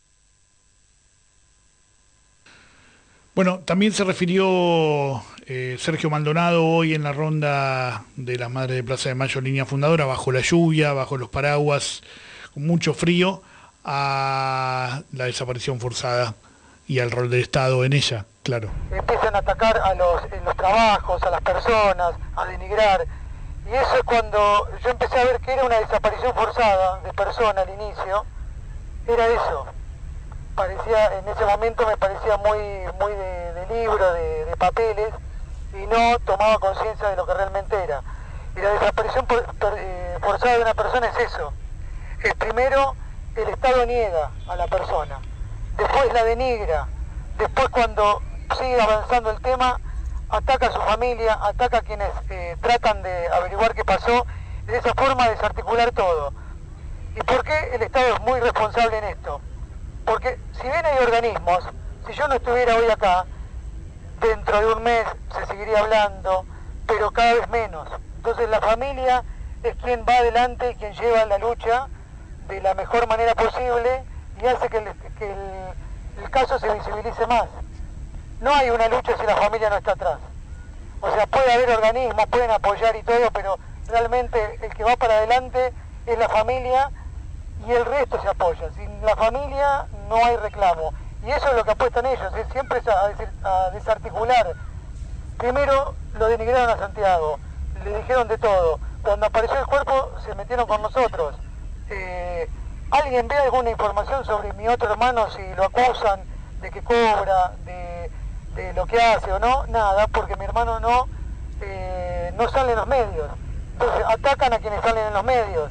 Bueno, también se refirió eh, Sergio Maldonado hoy en la ronda de las Madres de Plaza de Mayo, línea fundadora, bajo la lluvia, bajo los paraguas, con mucho frío, a la desaparición forzada y al rol del Estado en ella, claro. Empiezan a atacar a los, en los trabajos, a las personas, a denigrar, y eso es cuando yo empecé a ver que era una desaparición forzada de persona al inicio, era eso. Parecía, en ese momento me parecía muy, muy de, de libro, de, de papeles, y no tomaba conciencia de lo que realmente era. Y la desaparición por, por, eh, forzada de una persona es eso. Es primero, el Estado niega a la persona, después la denigra, después cuando sigue avanzando el tema, ataca a su familia, ataca a quienes eh, tratan de averiguar qué pasó, y de esa forma desarticular todo. ¿Y por qué el Estado es muy responsable en esto? Porque si bien hay organismos, si yo no estuviera hoy acá, dentro de un mes se seguiría hablando, pero cada vez menos. Entonces la familia es quien va adelante, quien lleva la lucha de la mejor manera posible y hace que el, que el, el caso se visibilice más. No hay una lucha si la familia no está atrás. O sea, puede haber organismos, pueden apoyar y todo, pero realmente el que va para adelante es la familia y el resto se apoya. Sin la familia no hay reclamo. Y eso es lo que apuestan ellos, es siempre a, a desarticular. Primero lo denigraron a Santiago, le dijeron de todo. Cuando apareció el cuerpo se metieron con nosotros. Eh, ¿Alguien ve alguna información sobre mi otro hermano si lo acusan de que cobra, de, de lo que hace o no? Nada, porque mi hermano no, eh, no sale en los medios. Entonces atacan a quienes salen en los medios.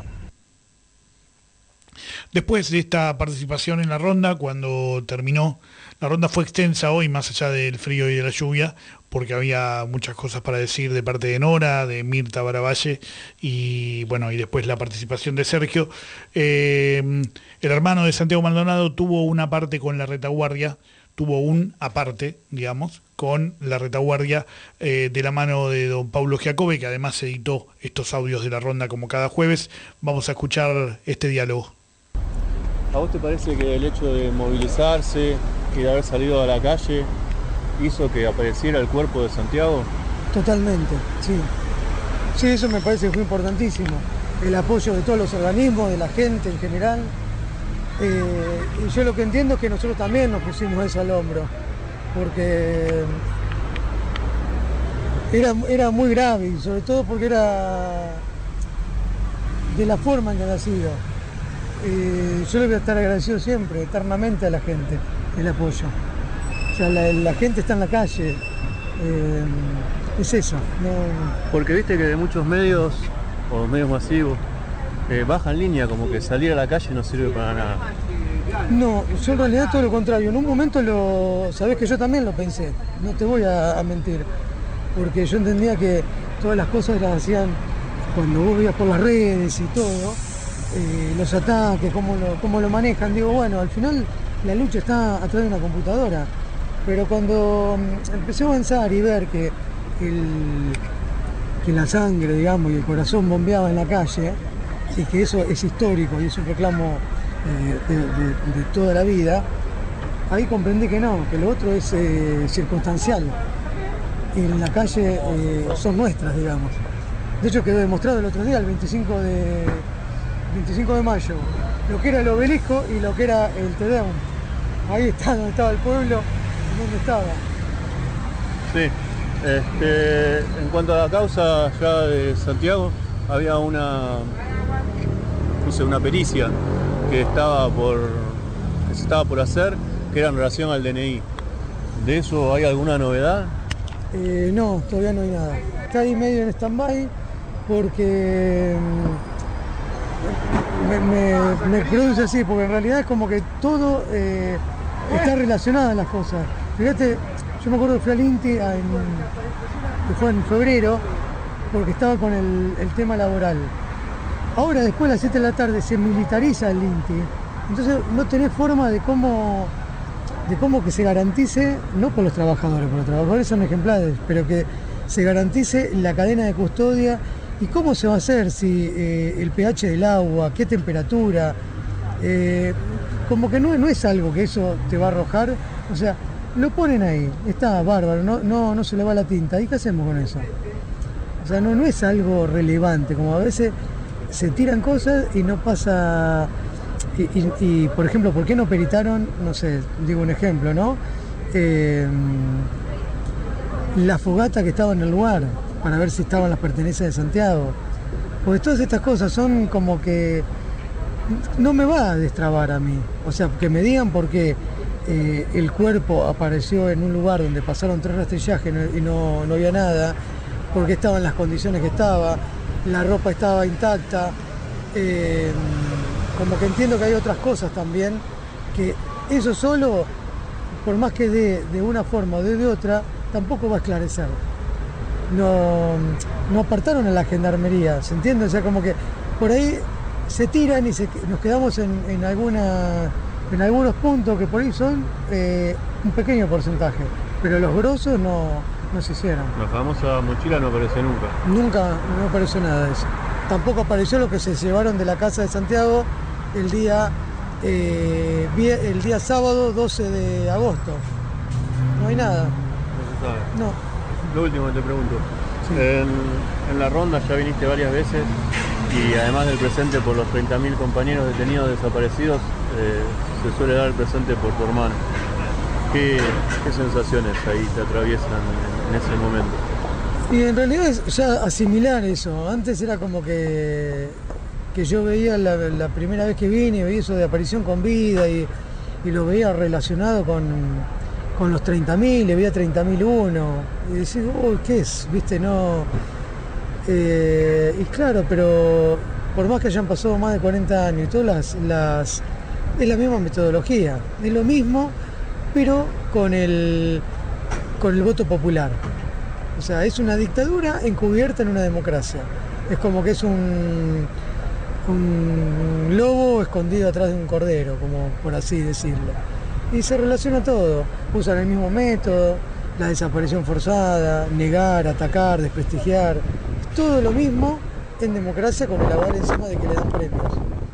Después de esta participación en la ronda, cuando terminó, la ronda fue extensa hoy, más allá del frío y de la lluvia, porque había muchas cosas para decir de parte de Nora, de Mirta Baravalle, y bueno, y después la participación de Sergio. Eh, el hermano de Santiago Maldonado tuvo una parte con la retaguardia, tuvo un aparte, digamos, con la retaguardia eh, de la mano de don Paulo Giacobbe, que además editó estos audios de la ronda como cada jueves. Vamos a escuchar este diálogo. ¿A vos te parece que el hecho de movilizarse y de haber salido a la calle hizo que apareciera el cuerpo de Santiago? Totalmente, sí. Sí, eso me parece que fue importantísimo. El apoyo de todos los organismos, de la gente en general. Eh, y yo lo que entiendo es que nosotros también nos pusimos eso al hombro, porque era, era muy grave, y sobre todo porque era de la forma en que ha sido. Eh, yo le voy a estar agradecido siempre, eternamente a la gente, el apoyo. O sea, la, la gente está en la calle, eh, es eso. No... Porque viste que de muchos medios, o medios masivos, eh, bajan línea, como que salir a la calle no sirve para nada. No, yo en realidad todo lo contrario. En un momento lo, sabés que yo también lo pensé, no te voy a, a mentir, porque yo entendía que todas las cosas las hacían cuando vos veías por las redes y todo. Eh, los ataques, cómo lo, cómo lo manejan, digo, bueno, al final la lucha está atrás de una computadora, pero cuando um, empecé a avanzar y ver que, el, que la sangre, digamos, y el corazón bombeaba en la calle, y que eso es histórico y es un reclamo eh, de, de, de toda la vida, ahí comprendí que no, que lo otro es eh, circunstancial, y en la calle eh, son nuestras, digamos. De hecho quedó demostrado el otro día, el veinticinco de mayo, lo que era el obelisco y lo que era el Te Deum. Ahí está donde estaba el pueblo y donde estaba. Sí, este, en cuanto a la causa ya de Santiago, había una, no sé, una pericia que estaba por, que se estaba por hacer, que era en relación al D N I. ¿De eso hay alguna novedad? Eh, no, todavía no hay nada. Está ahí medio en stand-by porque Me, me, me produce así, porque en realidad es como que todo eh, está relacionado en las cosas. Fíjate, yo me acuerdo que fui al INTI, en, que fue en febrero, porque estaba con el, el tema laboral. Ahora, después de las siete de la tarde, se militariza el INTI Entonces no tenés forma de cómo, de cómo que se garantice, no por los trabajadores, porque los trabajadores son ejemplares, pero que se garantice la cadena de custodia. ¿Y cómo se va a hacer? Si eh, el pH del agua, qué temperatura, eh, como que no, no es algo que eso te va a arrojar, o sea, lo ponen ahí, está bárbaro, no, no, no se le va la tinta, ¿y qué hacemos con eso? O sea, no, no es algo relevante, como a veces se tiran cosas y no pasa. Y, y, y por ejemplo, ¿por qué no peritaron, no sé, digo un ejemplo, ¿no? Eh, la fogata que estaba en el lugar, para ver si estaban las pertenencias de Santiago. Porque todas estas cosas son como que no me va a destrabar a mí. O sea, que me digan por qué eh, el cuerpo apareció en un lugar donde pasaron tres rastrillajes y no, no había nada, porque estaba en las condiciones que estaba, la ropa estaba intacta. Eh, como que entiendo que hay otras cosas también, que eso solo, por más que de, de una forma o de, de otra, tampoco va a esclarecer. No, no apartaron a la gendarmería, ¿se entiende? O sea, como que por ahí se tiran y se, nos quedamos en, en, alguna, en algunos puntos que por ahí son eh, un pequeño porcentaje, pero los grosos no, no se hicieron. La famosa mochila no apareció nunca. Nunca, no apareció nada de eso. Tampoco apareció lo que se llevaron de la casa de Santiago el día, eh, el día sábado doce de agosto. No hay nada. No se sabe. No. Lo último que te pregunto. Sí. En, en la ronda ya viniste varias veces y además del presente por los treinta mil compañeros detenidos desaparecidos, eh, se suele dar el presente por tu hermano. ¿Qué, qué sensaciones ahí te atraviesan en, en ese momento? Y en realidad es ya asimilar eso. Antes era como que, que yo veía la, la primera vez que vine, veía eso de aparición con vida y, y lo veía relacionado con, con los treinta mil, le veía treinta mil uno. Y decía, uy, ¿qué es? ¿Viste? No. Eh, y claro, pero por más que hayan pasado más de cuarenta años y todas las, las. Es la misma metodología. Es lo mismo, pero con el, con el voto popular. O sea, es una dictadura encubierta en una democracia. Es como que es un, un lobo escondido atrás de un cordero, como por así decirlo. Y se relaciona todo. Usan el mismo método, la desaparición forzada, negar, atacar, desprestigiar. Todo lo mismo en democracia con el aval encima de que le dan premios.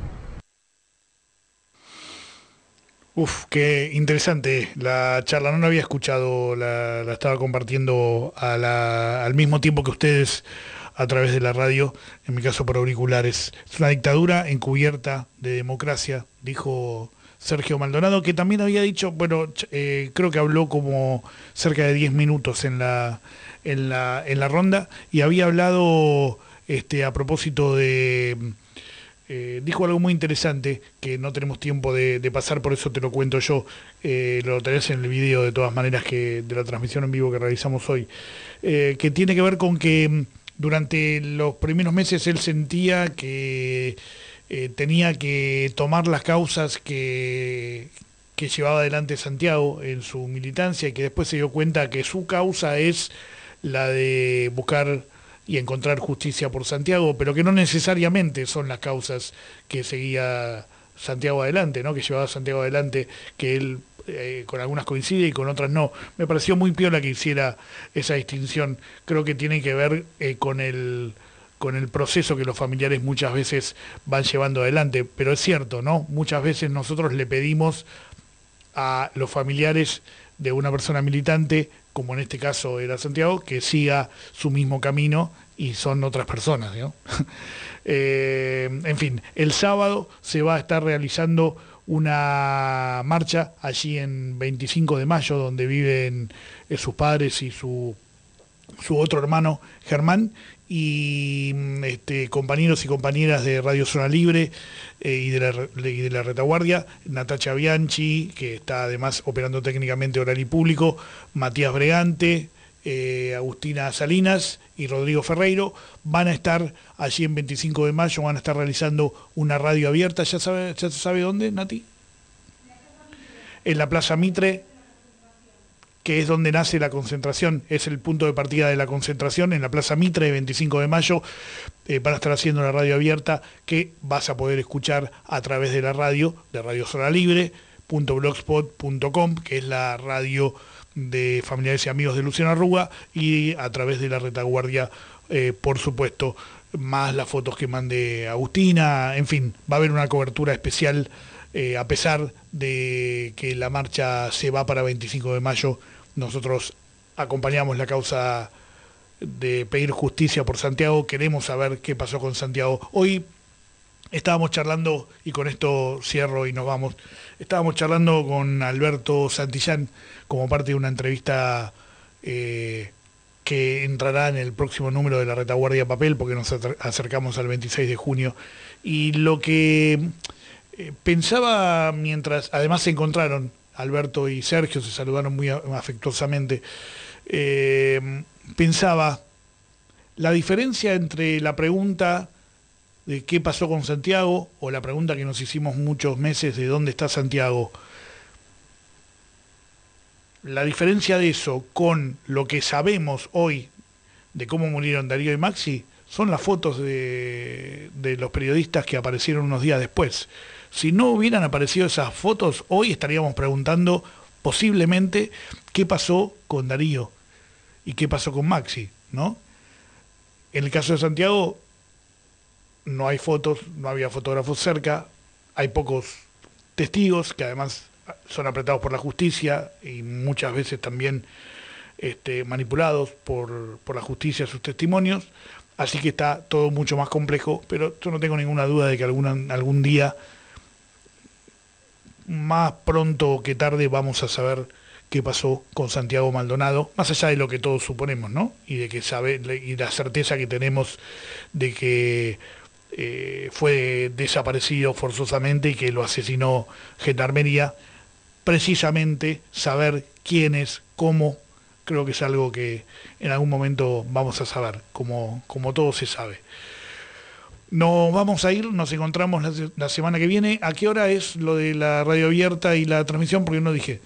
Uf, qué interesante la charla, no la había escuchado, la, la estaba compartiendo a la, al mismo tiempo que ustedes a través de la radio, en mi caso por auriculares. Es una dictadura encubierta de democracia, dijo Sergio Maldonado, que también había dicho, bueno, eh, creo que habló como cerca de diez minutos en la, en la, en la ronda, y había hablado este, a propósito de... Eh, dijo algo muy interesante que no tenemos tiempo de, de pasar, por eso te lo cuento yo, eh, lo tenés en el video de todas maneras que de la transmisión en vivo que realizamos hoy, eh, que tiene que ver con que durante los primeros meses él sentía que eh, tenía que tomar las causas que, que llevaba adelante Santiago en su militancia, y que después se dio cuenta que su causa es la de buscar y encontrar justicia por Santiago, pero que no necesariamente son las causas que seguía Santiago adelante, ¿no? Que llevaba Santiago adelante, que él eh, con algunas coincide y con otras no. Me pareció muy piola que hiciera esa distinción. Creo que tiene que ver eh, con el con el proceso que los familiares muchas veces van llevando adelante, pero es cierto, ¿no? Muchas veces nosotros le pedimos a los familiares de una persona militante, como en este caso era Santiago, que siga su mismo camino, y son otras personas, ¿no? eh, en fin, el sábado se va a estar realizando una marcha allí en veinticinco de mayo, donde viven eh, sus padres y su, su otro hermano Germán, y este, compañeros y compañeras de Radio Zona Libre eh, y, de la, y de la Retaguardia, Natacha Bianchi, que está además operando técnicamente Oral y Público, Matías Bregante, eh, Agustina Salinas y Rodrigo Ferreiro, van a estar allí en veinticinco de mayo, van a estar realizando una radio abierta. ¿Ya sabe, ya se sabe dónde, Nati? En la Plaza Mitre, que es donde nace la concentración, es el punto de partida de la concentración en la Plaza Mitre, veinticinco de mayo, eh, van a estar haciendo la radio abierta que vas a poder escuchar a través de la radio, de Radio Zona Libre punto blogspot punto com, que es la radio de familiares y amigos de Luciano Arruga, y a través de la retaguardia, eh, por supuesto, más las fotos que mande Agustina, en fin, va a haber una cobertura especial. Eh, a pesar de que la marcha se va para veinticinco de mayo, nosotros acompañamos la causa de pedir justicia por Santiago, queremos saber qué pasó con Santiago. Hoy estábamos charlando, y con esto cierro y nos vamos, estábamos charlando con Alberto Santillán como parte de una entrevista eh, que entrará en el próximo número de la Retaguardia Papel, porque nos acercamos al veintiséis de junio, y lo que... Eh, pensaba mientras, además se encontraron, Alberto y Sergio se saludaron muy afectuosamente, eh, pensaba la diferencia entre la pregunta de qué pasó con Santiago o la pregunta que nos hicimos muchos meses de dónde está Santiago. La diferencia de eso con lo que sabemos hoy de cómo murieron Darío y Maxi son las fotos de, de los periodistas que aparecieron unos días después. Si no hubieran aparecido esas fotos, hoy estaríamos preguntando posiblemente qué pasó con Darío y qué pasó con Maxi, ¿no? En el caso de Santiago no hay fotos, no había fotógrafos cerca, hay pocos testigos que además son apretados por la justicia y muchas veces también este, manipulados por, por la justicia sus testimonios, así que está todo mucho más complejo, pero yo no tengo ninguna duda de que alguna, algún día, más pronto que tarde, vamos a saber qué pasó con Santiago Maldonado, más allá de lo que todos suponemos, ¿no? Y de que sabe, y la certeza que tenemos de que eh, fue desaparecido forzosamente y que lo asesinó Gendarmería. Precisamente saber quién es, cómo, creo que es algo que en algún momento vamos a saber, como, como todo se sabe. Nos vamos a ir, nos encontramos la, la semana que viene. ¿A qué hora es lo de la radio abierta y la transmisión? Porque no dije.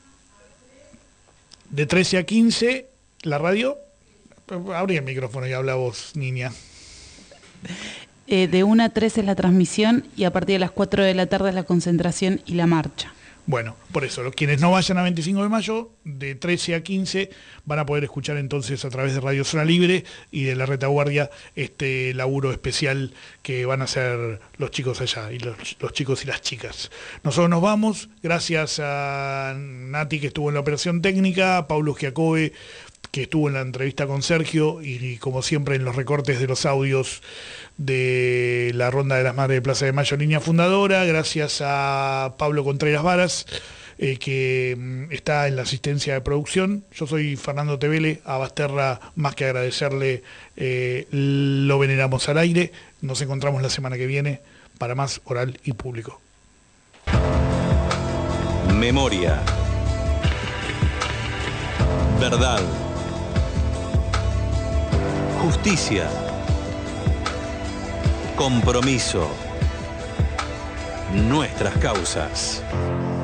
De trece a quince, la radio. Abrí el micrófono y habla vos, niña. Eh, de una a tres es la transmisión y a partir de las cuatro de la tarde es la concentración y la marcha. Bueno, por eso, los quienes no vayan a veinticinco de mayo, de trece a quince, van a poder escuchar entonces a través de Radio Zona Libre y de la Retaguardia este laburo especial que van a hacer los chicos allá, y los, los chicos y las chicas. Nosotros nos vamos, gracias a Nati, que estuvo en la operación técnica, a Paulo Giacobbe, que estuvo en la entrevista con Sergio, y como siempre en los recortes de los audios de la Ronda de las Madres de Plaza de Mayo, línea fundadora, gracias a Pablo Contreras Varas, eh, que mm, está en la asistencia de producción. Yo soy Fernando Tevele, a Basterra más que agradecerle, eh, lo veneramos al aire. Nos encontramos la semana que viene para más Oral y Público. Memoria. Verdad. Justicia. Compromiso. Nuestras causas.